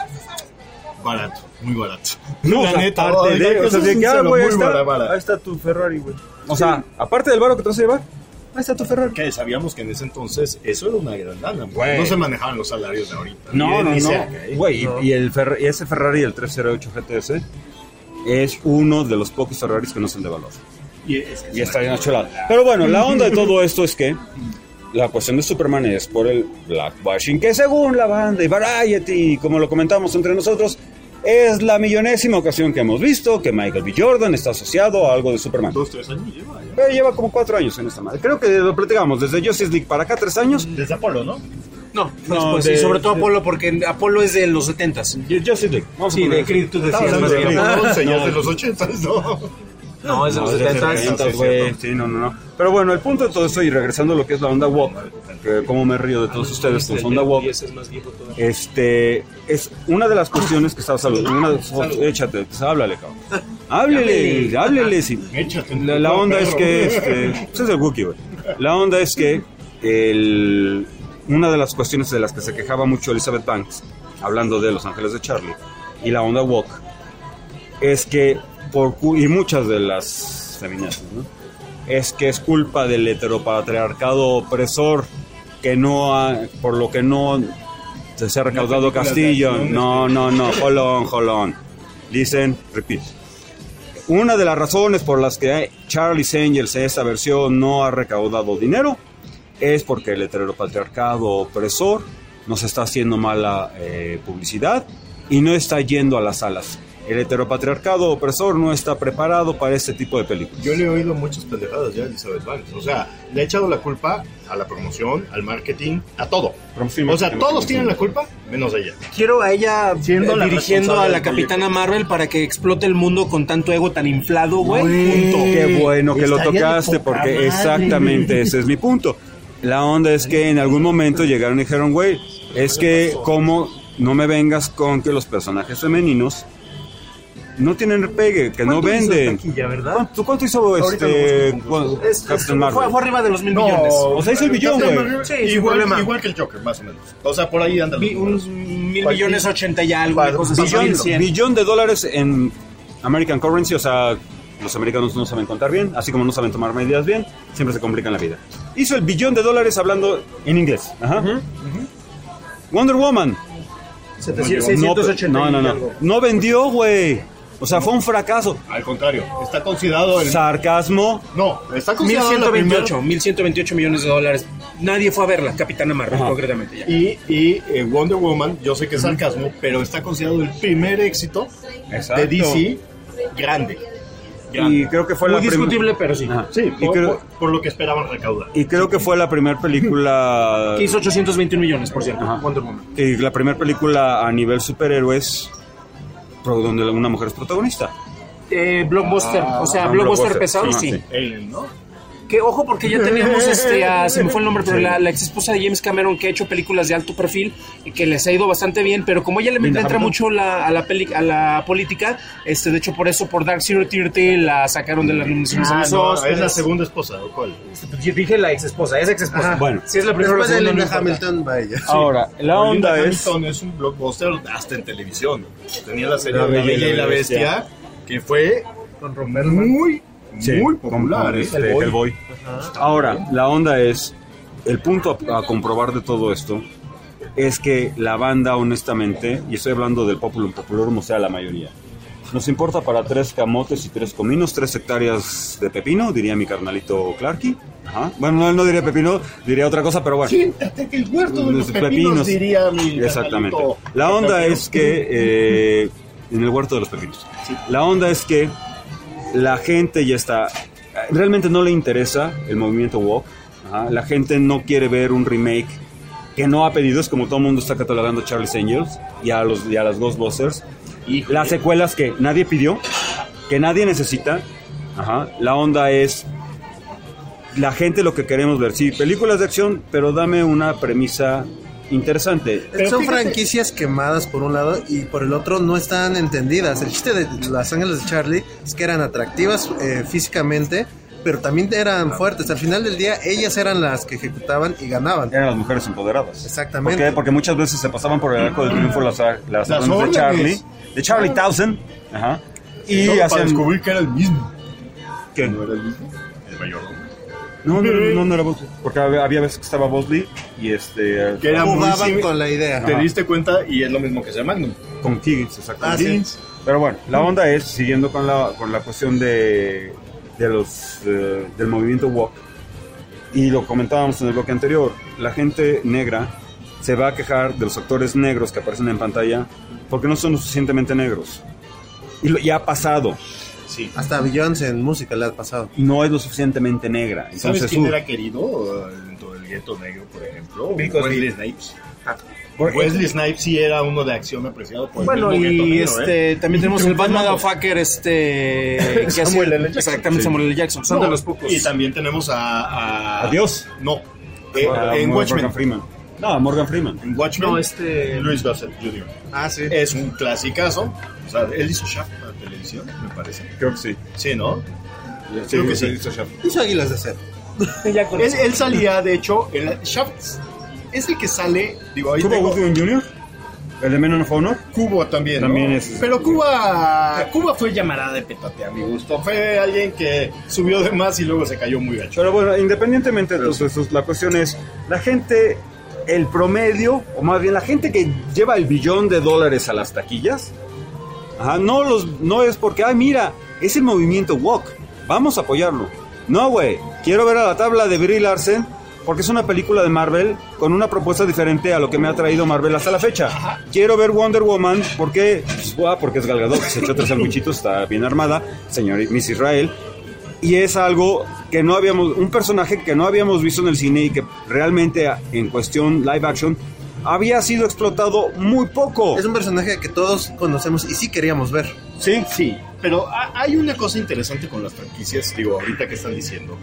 Barato, muy barato. No, La o sea, neta, aparte oiga, de, o eso sea, es de que, ah, sincero, güey, ahí muy está, bara, bara. ahí está tu Ferrari, güey. O sea, aparte del varo que te vas a llevar, ahí está tu Ferrari. Que sabíamos que en ese entonces eso era una gran lana. Güey. No se manejaban los salarios de ahorita. No, Ni- no, ni no. cerca, ¿eh? Güey, y- No. y, el Ferra- y ese Ferrari, el trescientos ocho G T S, es uno de los pocos Ferraris que no son de valor. Y, es que Y está bien chulado. Pero bueno, la onda de todo esto es que la cuestión de Superman es por el blackwashing, que según la banda y Variety, como lo comentamos entre nosotros, es la millonésima ocasión que hemos visto que Michael B. Jordan está asociado a algo de Superman. Dos, tres años lleva. ya. Eh, lleva como cuatro años en esta madre. Creo que lo platicamos desde Justice League para acá, tres años. Desde Apolo, ¿no? No, No, después, de- sí, sobre todo de- Apolo, porque Apolo es de los setentas. Justice League. Vamos a Sí, de poner- Creed, tú Estaba decías hablando más de bien. Apolo once, ya No. es de los ochentas, ¿no? No, es de los No, setentas. setentas, güey. Sí, no, no, no. Pero bueno, el punto de todo esto, y regresando a lo que es la onda woke, que como me río de todos ustedes con su onda woke, este, es una de las cuestiones que estaba saludando. Una de, échate, pues, háblale, cabrón. Háblele, háblele. Sí. Échate. La, la onda es que, este, pues es el Wookiee, güey. La onda es que el, una de las cuestiones de las que se quejaba mucho Elizabeth Banks, hablando de Los Ángeles de Charlie, y la onda woke, es que, por, cu- y muchas de las feministas, ¿no? Es que es culpa del heteropatriarcado opresor que no ha, por lo que no se, se ha recaudado película de Castillo. acción, No, no, no, hold on, hold on. Listen, repeat. Una de las razones por las que Charlie's Angels, esa versión, no ha recaudado dinero es porque el heteropatriarcado opresor nos está haciendo mala eh, publicidad y no está yendo a las salas. El heteropatriarcado opresor no está preparado para este tipo de películas. Yo le he oído muchas pendejadas ya a Elizabeth Banks. O sea, le ha echado la culpa a la promoción, al marketing, a todo. Promoción, O sea, marketing, todos promoción. tienen la culpa, menos ella. Quiero a ella Siendo eh, la dirigiendo responsable a la del proyecto. Capitana Marvel para que explote el mundo con tanto ego tan inflado, güey. Punto. Qué bueno que lo Estaría de tocaste, poca porque madre. exactamente ese es mi punto. La onda es que en algún momento llegaron y dijeron, güey, es que como no me vengas con que los personajes femeninos no tienen pegue, que no venden. ¿verdad? ¿Cuánto, cuánto hizo Ahorita este lo busco, bueno, Es- es- Captain fue, Marvel? fue arriba de los mil No, millones. O sea, hizo el billón, Captain güey. Marvel, Sí, sin igual, problema. igual que el Joker, más o menos. O sea, por ahí anda. Vi- unos mil millones ochenta y algo, Para- cosas así. Billón, mil cien. billón de dólares en American currency, o sea, los americanos no saben contar bien, así como no saben tomar medidas bien, siempre se complican la vida. Hizo el billón de dólares hablando en inglés. Ajá. Wonder Woman. setecientos, No, seiscientos ochenta no, no, y no. algo. No vendió, güey. O sea, fue un fracaso. Al contrario, está considerado el... Sarcasmo. No, está mil considerado ciento la veintiocho, primera- mil ciento veintiocho millones de dólares. Nadie fue a verla, Capitana Marvel, Ajá. concretamente. Ya. Y, y eh, Wonder Woman, yo sé que es sarcasmo, pero está considerado el primer éxito Exacto. de D C grande. Y creo que fue Muy la prim- discutible, pero sí. Ajá. Sí, y por, creo, por- por lo que esperaban recaudar. y creo que fue la primera película. Que hizo ochocientos veintiún millones, por cierto. Ajá. Wonder Woman. que la primera película a nivel superhéroes pro- donde una mujer es protagonista. Eh, blockbuster, Ah, o sea, ah, blockbuster blockbuster, pesado, sí, sí. sí. Alien, ¿no? Que ojo, porque ya teníamos, este, a, se me fue el nombre, pero sí. la, la ex esposa de James Cameron, que ha hecho películas de alto perfil y que les ha ido bastante bien, pero como ella le Linda entra Hamilton. mucho la, a, la peli, a la política, este, de hecho, por eso, por Dark Zero Thirty la sacaron de las nominaciones ah, a los no, Oscars. Es la segunda esposa, ¿o cuál? Yo dije la ex esposa, es ex esposa. Bueno, si es la primera, después la segunda, de Linda no Hamilton, vaya. Sí. Ahora, la onda Linda es... Hamilton es un blockbuster hasta en televisión. Tenía la serie La Bella, la Bella y la Bestia, bestia que fue con Romero muy... Sí, muy popular, con, con ¿eh? este, Hellboy. Hellboy. Ahora, la onda es, el punto a, a comprobar de todo esto es que la banda, honestamente, y estoy hablando del popular, popular, o sea, la mayoría, nos importa para tres camotes y tres cominos, tres hectáreas de pepino, diría mi carnalito Clarky. Ajá. Bueno, no, no diría pepino, diría otra cosa, pero bueno. Siéntate que el huerto de los pepinos, pepinos diría mi exactamente. Carnalito. La onda es que, eh, en el huerto de los pepinos, sí. La onda es que la gente ya está, realmente no le interesa el movimiento woke. Ajá. La gente no quiere ver un remake que no ha pedido, es como todo el mundo está catalogando Charlie's Angels y a, los, y a las Ghostbusters. Híjole. Las secuelas que nadie pidió, que nadie necesita. Ajá. La onda es, la gente lo que queremos ver, sí, películas de acción, pero dame una premisa interesante. Pero son fíjate. franquicias quemadas por un lado y por el otro no están entendidas. El chiste de Las Ángeles de Charlie es que eran atractivas eh, físicamente, pero también eran fuertes. Al final del día ellas eran las que ejecutaban y ganaban. Eran las mujeres empoderadas. Exactamente. ¿Por qué? Porque muchas veces se pasaban por el arco del triunfo las, las, las órdenes de Charlie, de Charlie Townsend. Ajá. Y hacían... para descubrir que era el mismo. ¿Qué? ¿No era el mismo? El mayordomo. No, no, no, no era Bosley, porque había, había veces que estaba Bosley y este... Que era jugaban con la idea. Te Ajá. diste cuenta y es lo mismo que sea Magnum. Con Higgins, exactamente. Ah, Higgins. Pero bueno, la onda es, siguiendo con la, con la cuestión de, de los, eh, del movimiento woke, y lo comentábamos en el bloque anterior, la gente negra se va a quejar de los actores negros que aparecen en pantalla porque no son lo suficientemente negros. Y lo, ya ha pasado. Sí. Hasta Beyoncé en música le ha pasado. No es lo suficientemente negra. Entonces, ¿sabes quién uh, era querido dentro del gueto negro, por ejemplo? Wesley Snipes. Ah. Wesley Snipes sí era uno de acción apreciado por bueno, el mismo y gueto este, negro, ¿eh? también tenemos el Bad Motherfucker, este... que Samuel L. Jackson. Exactamente, sí. Samuel L. Jackson. Son no, de los pocos. Y también tenemos a... a Adiós. No. Eh, a, en a Watchmen. Morgan Freeman. No, Morgan Freeman. En Watchmen. No, este... Luis Gossett junior Ah, sí. Es un clasicazo. O sea, él hizo Shaft para televisión, me parece. Creo que sí. Sí, ¿no? Sí, Creo que sí. Hizo Shaft. Hizo Águilas de Acero. él, él salía, de hecho, el Shaft es el que sale... Digo, ahí ¿Cuba tengo... Gooding junior? ¿El de Men of Honor? Cuba también, También ¿no? es... Pero Cuba... Cuba fue llamarada de petate, a mi gusto. Fue alguien que subió de más y luego se cayó muy gacho. Pero bueno, independientemente de todo esto, la cuestión es... La gente... El promedio, o más bien la gente que lleva el billón de dólares a las taquillas, ajá, no, los, no es porque, ay, mira, es el movimiento woke, vamos a apoyarlo. No, güey, quiero ver a la tabla de Brie Larson porque es una película de Marvel con una propuesta diferente a lo que me ha traído Marvel hasta la fecha. Quiero ver Wonder Woman porque, pues, wow, porque es Gal Gadot, que se echó tres sandwichitos, está bien armada, señor Miss Israel. Y es algo que no habíamos, un personaje que no habíamos visto en el cine y que realmente en cuestión live action había sido explotado muy poco. Es un personaje que todos conocemos y sí queríamos ver. Sí, sí. Pero hay una cosa interesante con las franquicias, digo, ahorita que están diciendo.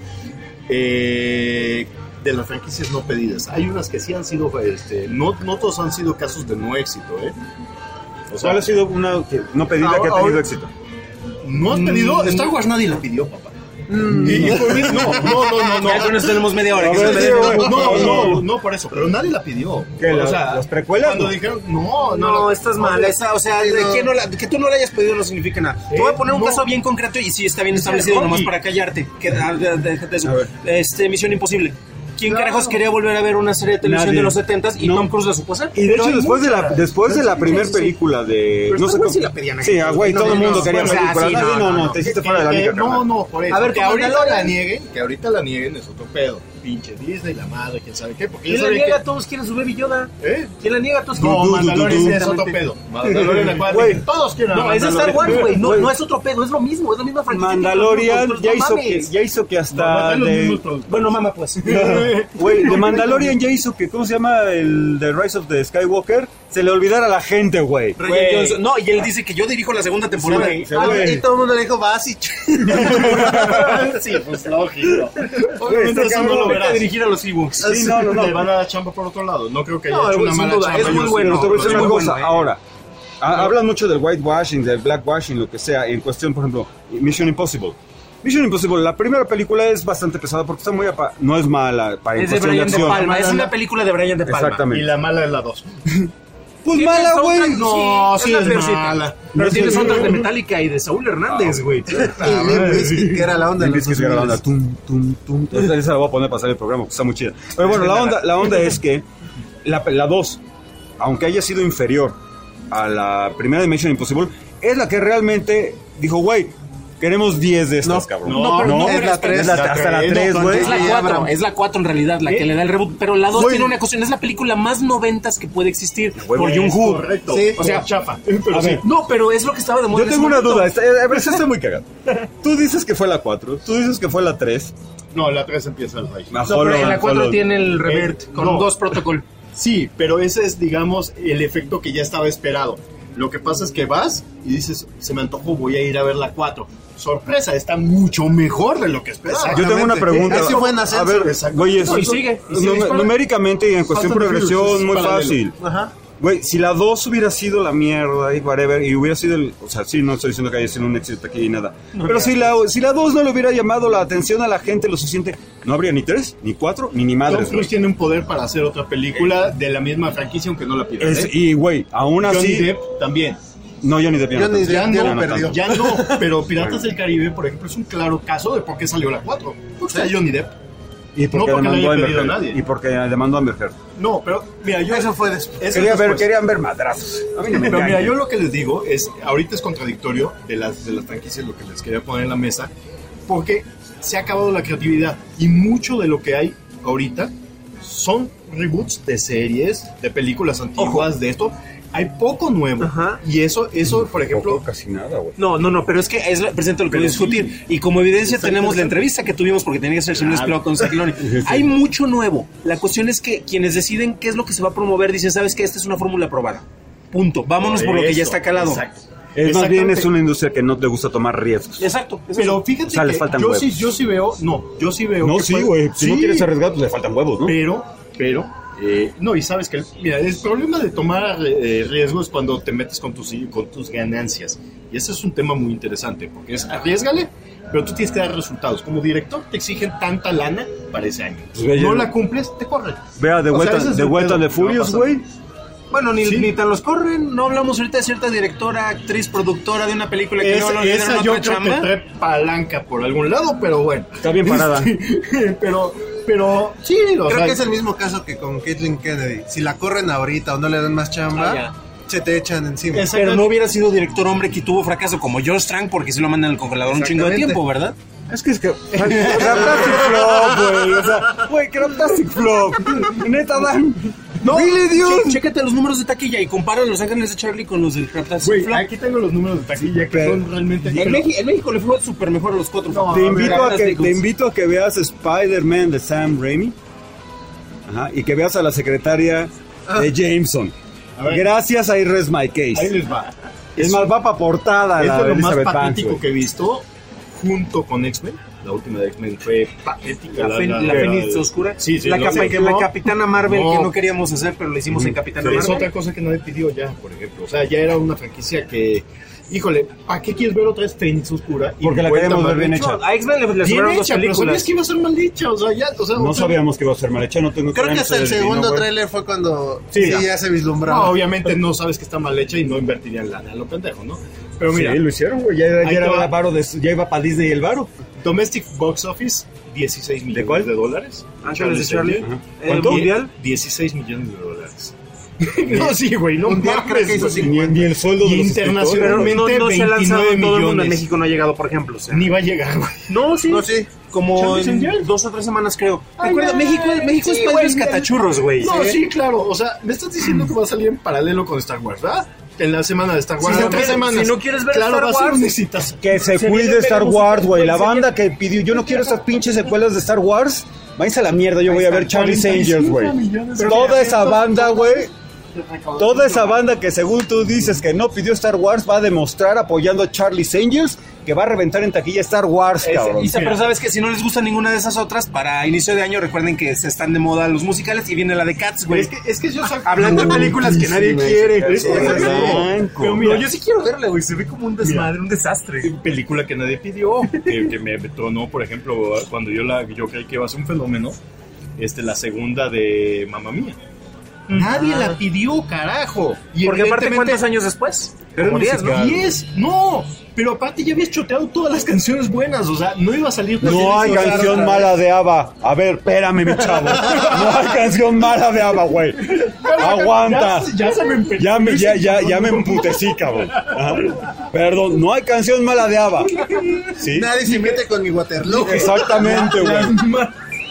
Eh, de las franquicias no pedidas. Hay unas que sí han sido, este, no, no todos han sido casos de no éxito, ¿eh? O sea, ¿cuál ha sido una no pedida ahora, que ha tenido ahora, éxito? ¿No has pedido? Mm, Star Wars nadie la pidió, papá. Mm, y, y por mí, no, no, no, no, no. Ya con eso tenemos media hora. Que se no, no, no, no, por eso. Pero nadie la pidió. ¿Qué, o sea, las precuelas? Cuando no. dijeron, no, no, no, estás no, mal. Esa, o sea, no. que, no la, que tú no la hayas pedido no significa nada. Eh, Te voy a poner un no. caso bien concreto y sí está bien establecido, no, nomás y... para callarte. Que, déjate eso. Este, Misión Imposible. ¿Quién claro. carajos quería volver a ver una serie de televisión Nadie. de los setentas y no. Tom Cruise la supo hacer? Y de hecho, después de la después de la primera película de... Pero no sé cómo... Sí, la pedían sí, ah, güey, todo el mundo quería película. No, no, te hiciste fuera de la liga. No, no, por eso. A ver, que ahorita la nieguen, que ahorita la nieguen es otro pedo. pinche Disney, la madre, quién sabe qué. Porque ¿Quién ya la sabe niega? que... Todos quieren su Baby Yoda. ¿Eh? ¿Quién la niega? Todos No, quieren. Mandalorian es otro pedo. Mandalorian, acuérdate, todos quieren a No, es de Star Mandalorian. Wars, güey. No, Güey. no es otro pedo, es lo mismo, es la misma franquicia. Mandalorian No ya hizo que, mames. ya hizo que hasta No, no es los de, mismos productos. Bueno, mamá, pues. güey, de Mandalorian ya hizo que, ¿cómo se llama? El de Rise of the Skywalker, se le olvidara a la gente, güey. Güey, Johnson- No, y él dice que yo dirijo la segunda temporada. Sí, sí, Ah, güey. y todo el mundo le dijo, vas y... Sí, pues lógico. Obviamente eso no lo Vete verás. a dirigir a los Ewoks. Sí, no, no, no. Le van a dar chamba por otro lado. No creo que haya No, hecho una sin mala duda, chamba. es muy yo bueno. sí. Pero te voy a decir es una muy cosa, bueno, eh. ahora, ha- hablan mucho del whitewashing, del blackwashing, lo que sea, en cuestión, por ejemplo, Mission Impossible. Mission Impossible, la primera película es bastante pesada porque está muy... apa- no es mala para en Es de cuestión de Brian De acción. Palma, es una película de Brian De Palma. Exactamente. Y la mala es la dos. Pues ¿Qué mala, soundtrack? güey. No, Sí, sí es es la peorcita. mala. Pero No, tiene sí, soundtrack sí. de Metallica y de Saúl Hernández, güey. Y Limp Bizkit, que era la onda de Limp los Bizkit, que era la onda, dos mil. tum, tum, tum. Esa esa la voy a poner para hacer el programa porque está muy chida. Pero bueno, la onda, la onda es que la dos, aunque haya sido inferior a la primera de Mission Impossible, es la que realmente dijo, güey, queremos diez de estas, No, cabrón. no, pero no, es la es tres. la, hasta la tres, tres, no, güey. Es la Sí, cuatro, Abraham. es la cuatro en realidad, la ¿Eh? que le da el reboot. Pero la dos Güey. tiene una cuestión, es la película más noventas que puede existir. Huevo. Por Jung Es Woo. correcto. Sí. O sea, chafa. Pero A sí. ver. No, pero es lo que estaba de moda. Yo en ese tengo una momento. duda, está, a ver, está muy cagado. Tú dices que fue la cuatro, tú dices que fue la tres. No, la tres empieza el Rise. Ah, No, pero en la Hollow- cuatro Hollow- tiene el revert Eh, con no. dos protocol. Sí, pero ese es, digamos, el efecto que ya estaba esperado. Lo que pasa es que vas y dices, se me antojó, voy a ir a ver la cuatro. Sorpresa, está mucho mejor de lo que esperaba. Yo tengo una pregunta. Así fue en Ascenso. A ver, Exacto. güey, No, y sigue, y sigue num- disparando. numéricamente y en cuestión Fast and the progresión Furious es muy paralelo. fácil. Ajá. Güey, si la dos hubiera sido la mierda y whatever, y hubiera sido el... O sea, sí, no estoy diciendo que haya sido un éxito aquí y nada. Pero si la, si la dos no le hubiera llamado la atención a la gente lo suficiente, no habría ni tres, ni cuatro, ni ni Tom madres, Cruise güey. tiene un poder para hacer otra película de la misma franquicia, aunque no la pida. Es- ¿eh? y, güey, aún Johnny así... Depp también. No, Johnny Depp ya no Johnny tanto. Ya Depp ya no, lo perdió. ya no, pero Piratas del Caribe, por ejemplo, es un claro caso de por qué salió la cuatro. Porque está Johnny Depp. Y No porque porque le demandó a haya Amber pedido a Heard. nadie. Y porque demandó a Amber Heard. No, pero mira, yo... Eso fue después. eso Quería es ver, después. querían ver madrazos. A mí no me Pero mira, engañan. yo lo que les digo es, ahorita es contradictorio de las, de las franquicias, lo que les quería poner en la mesa, porque se ha acabado la creatividad y mucho de lo que hay ahorita son reboots de series, de películas antiguas, de esto. Hay poco nuevo. Ajá. Y eso, eso por ejemplo... Poco, casi nada, güey. No, no, no, pero es que es la- presente lo que voy a discutir. Y como evidencia tenemos la entrevista que tuvimos porque tenía que ser Señor Esplao con Cicloni. Hay mucho nuevo. La cuestión es que quienes deciden qué es lo que se va a promover dicen, ¿sabes qué? Esta es una fórmula probada. Punto. Vámonos por lo que ya está calado. Exacto. Es más bien Exactamente. es una industria que no te gusta tomar riesgos. Exacto. es Pero eso. fíjate O sea, les que faltan yo huevos. sí, yo sí veo... No, yo sí veo... No, que sí, puede- güey. Si no Sí. quieres arriesgar, pues le faltan huevos, ¿no? Pero, pero, eh, no, y sabes que, mira, el problema de tomar eh, riesgo es cuando te metes con tus, con tus ganancias. Y ese es un tema muy interesante, porque es arriesgale, pero tú tienes que dar resultados. Como director te exigen tanta lana para ese año. Pues ve, no ya- la cumples, te corren. Vea, de O sea, vuelta, ese es de el vuelta pedo de que va Furious, pasando. güey. Bueno, ni, Sí. ni tan los corren. No hablamos ahorita de cierta directora, actriz, productora de una película que Esa, no lo le dieron esa yo otra creo chamba. que trae palanca por algún lado, pero bueno. Está bien parada. pero, pero, sí, o Creo sea, que es el mismo caso que con Caitlyn Kennedy. Si la corren ahorita o no le dan más chamba, Ah, ya. se te echan encima. Exacto. Pero no hubiera sido director hombre que tuvo fracaso como George Strang porque si lo mandan al congelador un chingo de Exactamente. tiempo, ¿verdad? Es que es que. Craptastic Flop, güey. O sea, güey, Craptastic Flop. Neta, Dan. No, Really, dude? che- chécate los números de taquilla y compara Los Ángeles de Charlie con los del Craptastic güey, Flop. aquí tengo los números de taquilla que Pero- son realmente... En, pero- México, en México le fue súper mejor a los cuatro. No, Te a invito ver, a, que, Craptastic te invito a que veas Spider-Man de Sam Raimi. Ajá, y que veas a la secretaria de Jameson. A ver. Gracias a I Rest My Ahí Case. les va. Es más, va para portada Es la de de lo más Elizabeth Banks, patético güey. que he visto junto con X-Men. La última de X-Men fue patética. La, fe- la Fénix Oscura. Sí, sí, la, lo capa- sé. la Capitana Marvel No. que no queríamos hacer, pero la hicimos en Capitana Es Marvel. otra cosa que nadie pidió ya, por ejemplo. O sea, ya era una franquicia que... Híjole, ¿para qué quieres ver otra vez Fénix Oscura? Y Porque la vuelta queríamos ver mal bien hecha. hecha. A X-Men le, le Bien sobraron dos hecha, pero películas. sabías que iba a ser mal hecha. O sea, ya... O sea, No o sea, sabíamos que iba a ser mal hecha, no tengo Creo que no hasta se el adivinó, segundo güey. tráiler fue cuando Sí, sí, ya. ya se No, vislumbraba. obviamente no sabes que está mal hecha y no invertirían lana a lo pendejo, ¿no? Pero mira, Sí, lo hicieron, güey. Ya, ya Ahí te era va. varo de, ya iba para Disney el varo. Domestic Box Office, dieciséis millones cuál? de dólares. Ángeles de Charlie. Charlie. Eh, ¿Cuánto? mundial. dieciséis millones de dólares. No, sí, güey, no Mundial creo que hizo Ni, ni el sueldo de los internacionalmente Pero no, no se ha lanzado veintinueve en todo el mundo. En millones. México no ha llegado, por ejemplo. O sea. Ni va a llegar, güey. No, sí. No, sí. Como ¿Charlie's en Angels? dos o tres semanas, creo. Ay, Recuerda, no. México, México Sí, es país güey, de catachurros, güey. No, ¿Sí? sí, claro. O sea, me estás diciendo que va a salir en paralelo con Star Wars, ¿verdad? En la semana de Star Wars. Si no en tres quieres- semanas. si no quieres ver claro, Star va a ser Wars, un exitazo. Que se Se cuide viene, Star veremos Wars, un güey. La secuencia. banda que pidió, yo no quiero estas pinches secuelas de Star Wars. Váyanse a la mierda, yo voy a ver Charlie's Angels, güey. Toda esa banda, güey. Toda esa banda que según tú dices que no pidió Star Wars va a demostrar apoyando a Charlie's Angels que va a reventar en taquilla Star Wars, cabrón. Y, pero sabes que si no les gusta ninguna de esas otras, para inicio de año recuerden que se están de moda los musicales y viene la de Cats, güey. Es que, es que yo saco- Hablando de películas que nadie quiere. Es que- Blanco. Pero mira, No, yo sí quiero verla, güey. Se ve como un desmadre, un desastre. película que nadie pidió, que, que me detonó, por ejemplo, cuando yo la yo creí que iba a ser un fenómeno, este, la segunda de Mamma Mía. Nadie la pidió, carajo. Y Porque aparte, evidentemente- ¿cuántos años después? Pero Como diez, ¿no? diez, no. Pero aparte ya habías choteado todas las canciones buenas, o sea, no iba a salir. No hay canción mala de ABBA. A ver, espérame, mi chavo. No hay canción mala de ABBA, güey. Aguanta. Ya, ya se me empe- Ya me, ya, ya, ya me emputecí, cabrón. Ajá. Perdón, no hay canción mala de ABBA. ¿Sí? Nadie se mete con mi Waterloo. Exactamente, güey.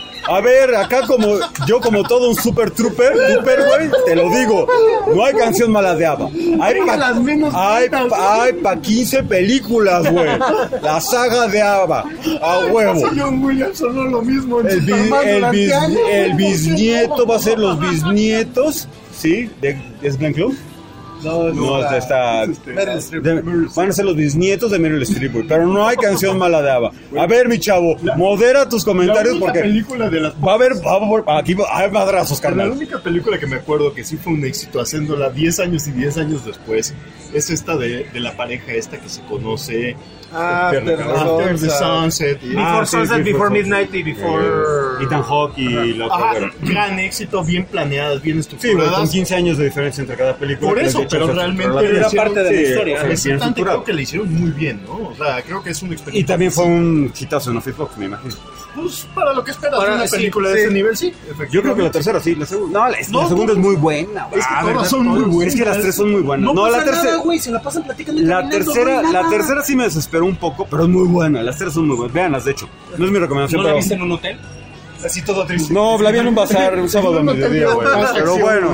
A ver, acá como yo como todo un super trooper, trooper, güey, te lo digo, no hay canción mala de ABBA. Hay pa, hay, pa- hay pa quince películas, güey. La saga de ABBA, a huevo. John Williams sonó lo mismo en El, bis- Superman el, durante bis- años. el bisnieto va a ser los bisnietos, ¿sí? De, ¿Es Glenn Close? No, No, la- está. este, Meryl Streep. de- van a ser los bisnietos de Meryl Streep, güey, pero no hay canción mala de ABBA. A ver, mi chavo, modera tus La comentarios única porque película de las va a haber, va a haber- aquí va- hay madrazos, La carnal. única película que me acuerdo que sí fue un éxito haciéndola diez años y diez años después es esta de, de la pareja esta que se conoce Ah, After After the the Sunset y- Before Ah, sí, Sunset, Before Before Sunset. Midnight y Before... Ethan Hawke y la otra, Ajá, pero- gran éxito, bien planeadas, bien Sí, güey, estructuradas. con quince años de diferencia entre cada película. Por que eso, les he dicho, pero o sea, realmente la- era hicieron- parte de la sí, historia. o sea, Es bien tanto estructurado. creo que le hicieron muy bien, ¿no? O sea, creo que es un experimento. Y también fue un hitazo en Office Box, me imagino. Pues para lo que esperas Para- de una sí, película de sí. ese nivel, sí. Yo creo que la tercera sí, la segunda. No, la, No, la segunda no. es muy buena, güey. Es que Ah, todas ¿verdad? son muy buenas. Es que las tres son muy buenas. No, No, la pasa tercera. nada, güey. Se la pasan platicando y La caminando, tercera, güey, la nada. tercera sí me desesperó un poco, pero es muy buena. Las tres son muy buenas. Véanlas, de hecho. No es mi recomendación, ¿No la pero. viste en un hotel? Así todo triste. No, la vi en un bazar un sábado a mediodía, güey. Pero bueno.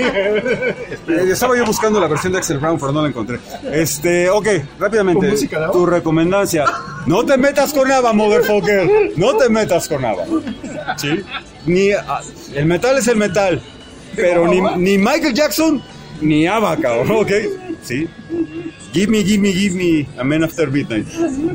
Eh, Estaba yo buscando la versión de Axel Brown, pero no la encontré. Este, ok, rápidamente. ¿Con música de ABBA? Tu recomendancia. No te metas con ABBA, motherfucker. No te metas con ABBA. ¿Sí? Ni, ah, el metal es el metal. Pero ni, ni Michael Jackson, ni ABBA, cabrón, ¿ok? ¿Sí? Give me, give me, give me a Man After Midnight.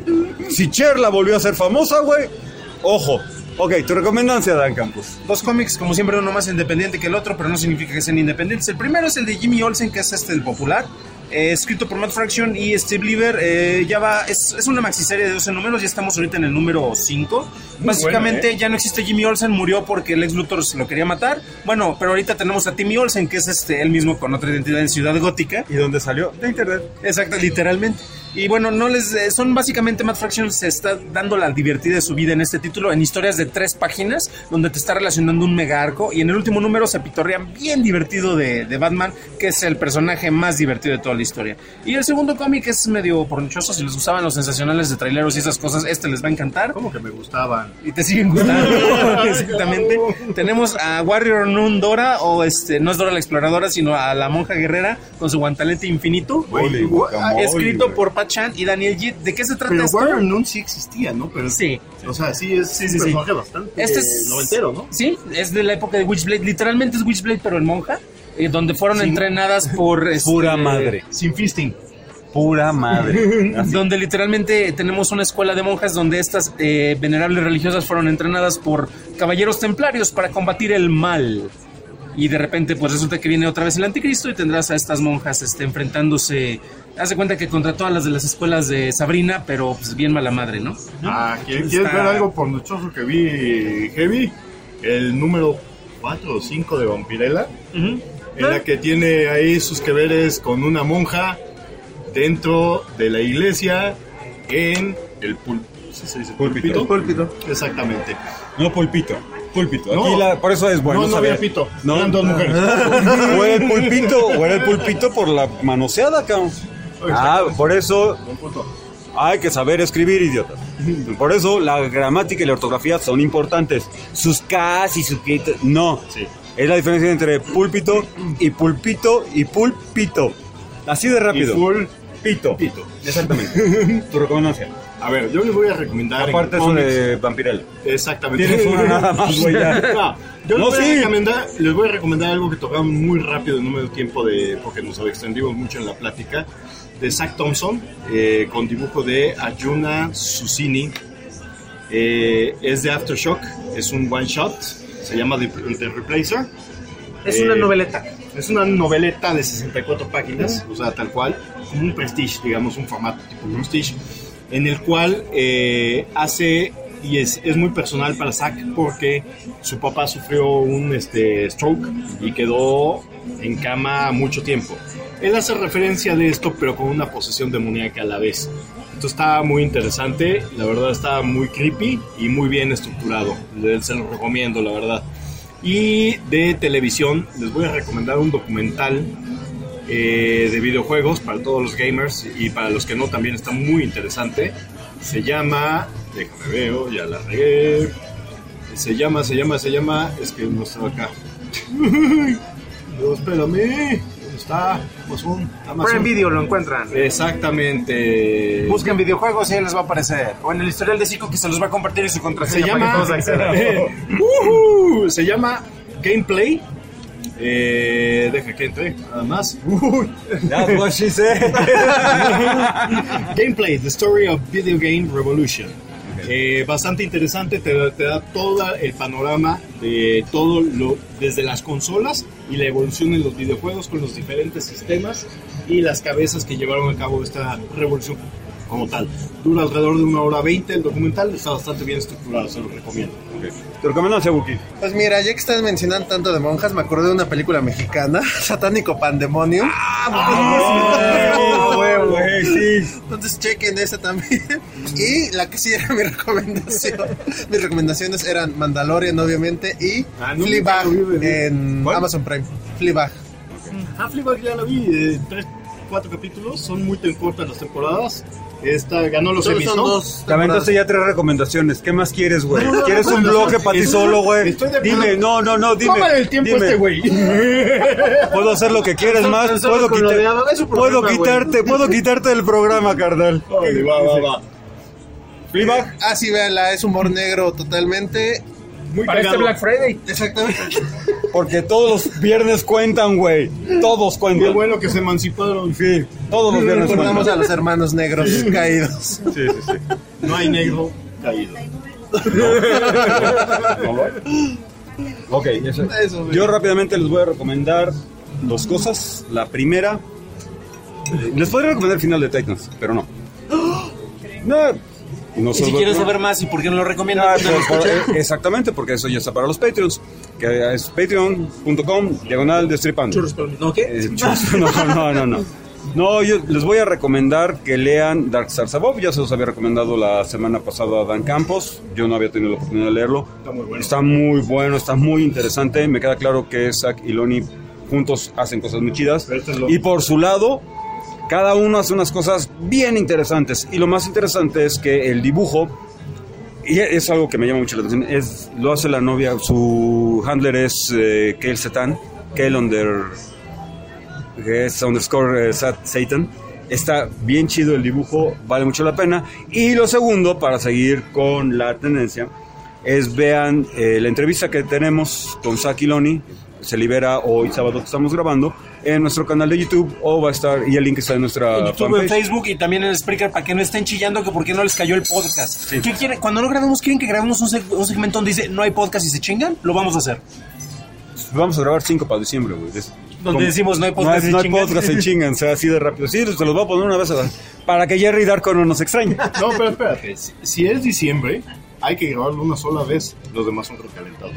Si Cher la volvió a ser famosa, güey, ojo. Ok, tu recomendancia, Dan Campos. Dos cómics, como siempre, uno más independiente que el otro, pero no significa que sean independientes. El primero es el de Jimmy Olsen, que es este, el popular, eh, escrito por Matt Fraction y Steve Lieber. Eh, ya va, es, es una maxiserie de doce números, ya estamos ahorita en el número cinco. Básicamente buena, ¿eh? ya no existe Jimmy Olsen, murió porque el ex Luthor se lo quería matar. Bueno, pero ahorita tenemos a Timmy Olsen, que es este él mismo con otra identidad en Ciudad Gótica. ¿Y dónde salió? De internet. Exacto, literalmente. Y bueno, no les eh, son básicamente Matt Fraction se está dando la divertida de su vida en este título, en historias de tres páginas, donde te está relacionando un mega arco. Y en el último número se pitorrean bien divertido de, de Batman, que es el personaje más divertido de toda la historia. Y el segundo cómic es medio pornichoso. Si les gustaban los sensacionales de traileros y esas cosas, este les va a encantar. Como que me gustaban. Y te siguen gustando. Exactamente. Tenemos a Warrior Nun Dora, o este, no es Dora la exploradora, sino a la monja guerrera con su guantelete infinito. Holy guacamole, Escrito güey. por Pat Chan y Daniel Yit. ¿De qué se trata Pero esto? Warrior Nun sí existía, ¿no? Pero Sí. O sea, sí es Sí, un sí, sí. personaje bastante Este es noventero, ¿no? Sí, es de la época de Witchblade. Literalmente es Witchblade, pero en monja, eh, donde fueron entrenadas por este, Pura madre. Sin fisting. Pura madre. Así. Donde literalmente tenemos una escuela de monjas donde estas eh, venerables religiosas fueron entrenadas por caballeros templarios para combatir el mal. Y de repente pues resulta que viene otra vez el anticristo y tendrás a estas monjas este, enfrentándose. Haz de cuenta que contra todas las de las escuelas de Sabrina, pero pues bien mala madre, ¿no? Ah, ¿quieres, Está- ¿quieres ver algo pornochoso que vi heavy? El número cuatro o cinco de Vampirella. Ujú. En la que tiene ahí sus que veres con una monja dentro de la iglesia en el pul- ¿sí se dice Púlpito. púlpito? Exactamente. No pulpito. Pulpito. No. Aquí la, por eso es bueno. No, no saber. había pito. No. Eran dos mujeres. O era el pulpito, o era el pulpito por la manoseada, cabrón. Ah, por eso hay que saber escribir, idiota. Por eso la gramática y la ortografía son importantes. Sus K's y sus K, no. Sí. Es la diferencia entre púlpito y pulpito y pulpito. Así de rápido. Y full pito. pito. Exactamente. Tu recomendación. A ver, yo les voy a recomendar. Aparte en eso cómics- de Vampirella. Exactamente. Tienes una nada más, güey, ya. No, yo No, les, voy sí. a recomendar, les voy a recomendar algo que tocamos muy rápido, no me dio tiempo de, porque nos extendimos mucho en la plática, de Zach Thompson, eh, con dibujo de Arjuna Susini. Eh, es de Aftershock, es un one shot, se llama The, The Replacer. Es una noveleta. Es una noveleta de sesenta y cuatro páginas, o sea, tal cual, como un Prestige, digamos, un formato tipo Prestige, en el cual eh, hace, y es, es muy personal para Zack, porque su papá sufrió un este, stroke y quedó en cama mucho tiempo. Él hace referencia de esto, pero con una posesión demoníaca a la vez. Esto está muy interesante, la verdad está muy creepy y muy bien estructurado. Se lo recomiendo, la verdad. Y de televisión les voy a recomendar un documental eh, de videojuegos para todos los gamers y para los que no también está muy interesante. Se llama, déjame veo, ya la regué. Se llama, se llama, se llama, es que no está acá. No, espérame. ¿Dónde está? Amazon. Amazon. Prime Video lo encuentran. Exactamente. Busquen videojuegos y ahí les va a aparecer. O en el historial de Zico que se los va a compartir y su contraseña Se para que llama, todos accedan. Ujú, se llama Gameplay. Eh, deja que entre, nada más. Uy. That's what she said. Gameplay, The Story of Video Game Revolution. Eh, bastante interesante, te, te da todo el panorama de todo lo, desde las consolas y la evolución en los videojuegos con los diferentes sistemas y las cabezas que llevaron a cabo esta revolución como tal. Dura alrededor de una hora veinte el documental, está bastante bien estructurado, se lo recomiendo. Okay. ¿Te recomiendas, Ebuki? Pues mira, ya que estás mencionando tanto de monjas, me acordé de una película mexicana, Satánico Pandemonium. ¡Ah, huevo, güey! Sí. Entonces chequen esa también. Y la que sí era mi recomendación. Mis recomendaciones eran Mandalorian, obviamente, y Ah, no, Fleabag nunca lo vi, ¿verdad? en ¿Cuál? Amazon Prime. Fleabag. Ah, Fleabag ya la vi, eh, tres, cuatro capítulos, son muy ten- cortas las temporadas. Esta ganó los Solo Emmys, son ¿no? dos. Te aventaste ya tres recomendaciones. ¿Qué más quieres, güey? No, no, ¿Quieres no, un no, bloque no, para ti estoy- solo, güey? estoy de Dime, acuerdo. no, no, no, dime. Tómale el tiempo a dime. este güey. Puedo hacer lo que quieras Tan- más. tan solo Puedo, con lo quitar- de Adam, es su puedo programa, quitarte, puedo quitarte del programa, carnal. Órale, va, va, va. Fleabag. Ah, sí, véanla, es humor negro totalmente. Muy Para este cagado. Black Friday. Exactamente. Porque todos los viernes cuentan, güey. Todos Qué cuentan. bueno que se emanciparon. Sí, todos los viernes Recordamos cuentan. a los hermanos negros caídos. Sí, sí, sí. No hay negro caído. Ok, eso. Eso, güey. Yo rápidamente les voy a recomendar dos cosas. La primera, eh, les podría recomendar el final de Titans, pero no. No, no Y si solo- quieres saber más, ¿y por qué no lo Ah, recomiendas? por- por- exactamente, porque eso ya está para los Patreons, que es patreon punto com diagonal destripando. ¿No qué? Eh, churros, no, no, no, no. No, yo les voy a recomendar que lean Dark Stars Above. Ya se los había recomendado la semana pasada a Dan Campos. Yo no había tenido la oportunidad de leerlo. Está muy bueno. Está muy bueno, está muy interesante. Me queda claro que Zack y Lonnie juntos hacen cosas muy chidas. Pero este es lo- Y por su lado, cada uno hace unas cosas bien interesantes. Y lo más interesante es que el dibujo, y es algo que me llama mucho la atención, es, lo hace la novia, su handler es eh, Kale Setan, Kale under, que es underscore eh, Sat- Satan. Está bien chido el dibujo, vale mucho la pena. Y lo segundo, para seguir con la tendencia, es vean eh, la entrevista que tenemos con Zack y Lonnie. Se libera hoy sábado que estamos grabando en nuestro canal de YouTube, o va a estar, y el link está en nuestra En YouTube, en fanpage. Facebook y también en Spreaker para que no estén chillando que por qué no les cayó el podcast. ¿Qué quieren? Cuando no grabemos, ¿quieren que grabemos un, seg- un segmento donde dice no hay podcast y se chingan? Lo vamos a hacer. Vamos a grabar cinco para diciembre, güey. Es- Donde como- decimos no hay No podcast hay, y no hay chingan. podcast y chingan, sea así de rápido. Sí, se los voy a poner una vez a la- para que Jerry Darko no nos extrañe. No, pero espérate. Si, si es diciembre, hay que grabarlo una sola vez. Los demás son recalentados.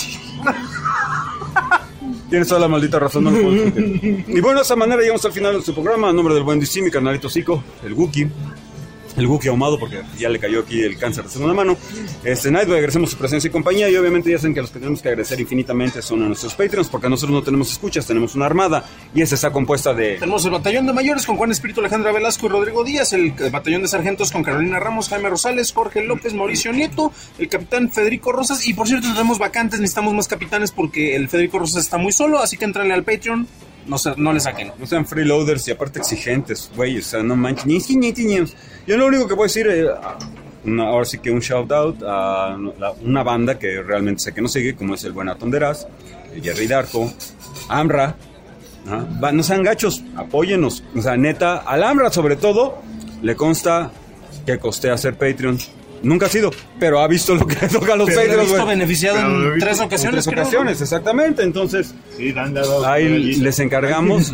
Tienes toda la maldita razón. No lo puedo discutir. Y bueno, de esa manera llegamos al final de nuestro programa. A nombre del buen D C, mi canalito Zico, el Wookie. el Wookiee ahumado, porque ya le cayó aquí el cáncer de segunda mano. Este, Nightway, agradecemos su presencia y compañía, y obviamente ya saben que los que tenemos que agradecer infinitamente son a nuestros Patreons, porque nosotros no tenemos escuchas, tenemos una armada, y esta está compuesta de... Tenemos el batallón de mayores con Juan Espíritu, Alejandra Velasco y Rodrigo Díaz, el batallón de sargentos con Carolina Ramos, Jaime Rosales, Jorge López, Mauricio Nieto, el capitán Federico Rosas, y por cierto tenemos vacantes, necesitamos más capitanes porque el Federico Rosas está muy solo, así que entrenle al Patreon. No, se, no le saquen. No sean freeloaders y aparte exigentes, güey. O sea, no manchen. Ni, ni, ni, ni. Yo lo único que puedo decir, eh, una, ahora sí que un shout out a la, una banda que realmente sé que nos sigue, como es el buen Atonderaz, el Jerry Darko, Amra. ¿Ah? Va, no sean gachos, apóyenos. O sea, neta, al Amra sobre todo, le consta que costea ser Patreon. Nunca ha sido, pero ha visto lo que toca a los pero Patreons. Lo he visto beneficiado en visto tres ocasiones. En tres ocasiones, creo. Exactamente. Entonces, sí, dan dado ahí les encargamos.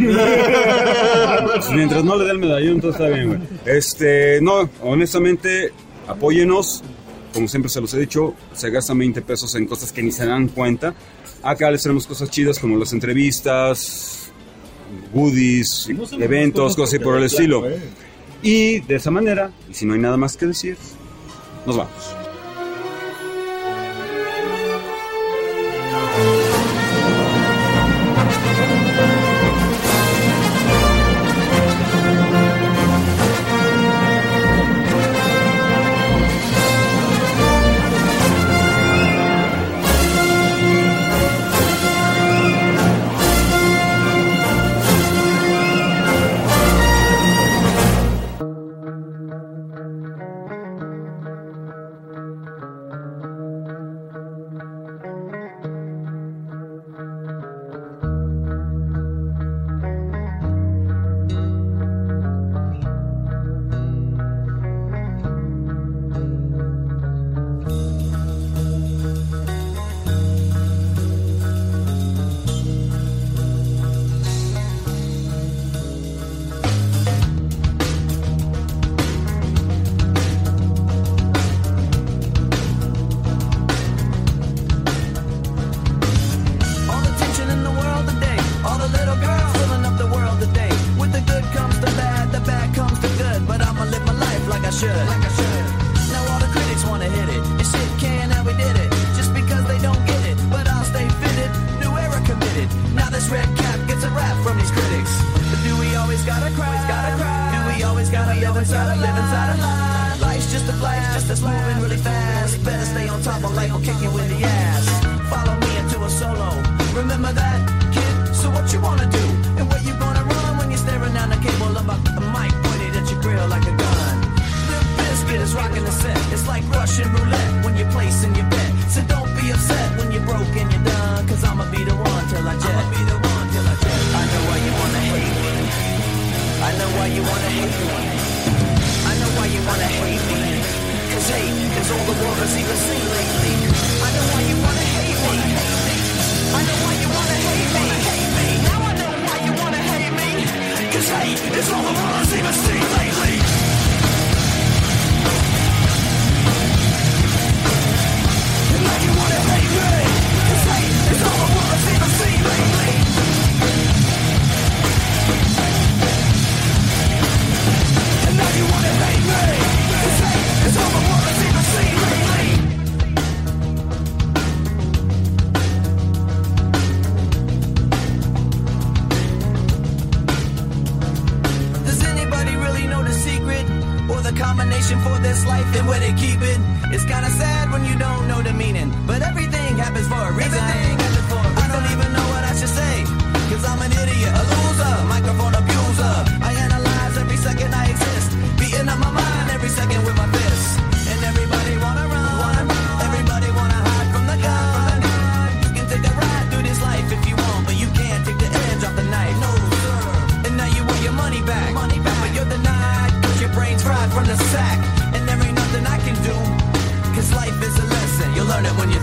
Mientras no le dé el medallón, todo está bien, güey. Este, no, honestamente, apóyenos. Como siempre se los he dicho, se gastan veinte pesos en cosas que ni se dan cuenta. Acá les tenemos cosas chidas como las entrevistas, goodies, no eventos, cosas así por el estilo. Eh. Y de esa manera, y si no hay nada más que decir, nos vamos.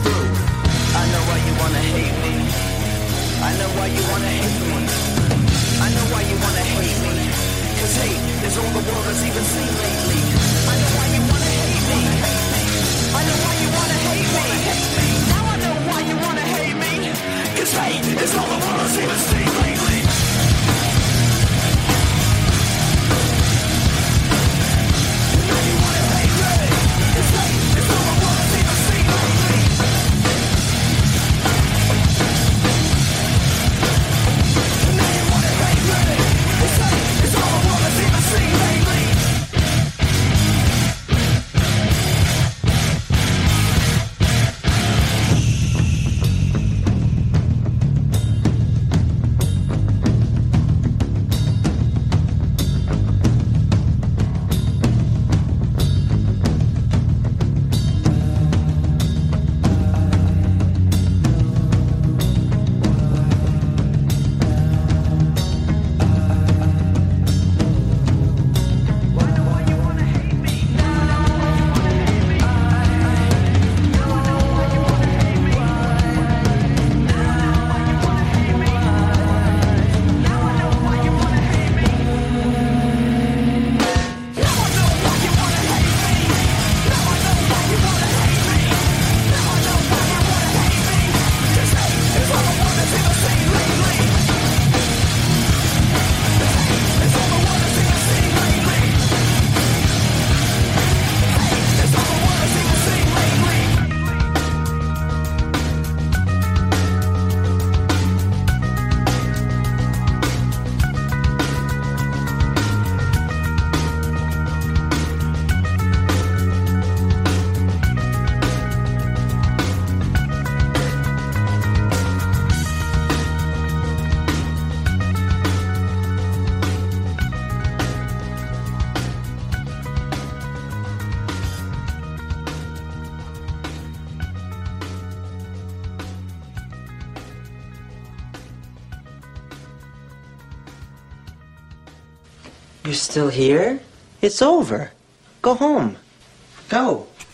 I know why you wanna hate me. You're still here? It's over. Go home. Go.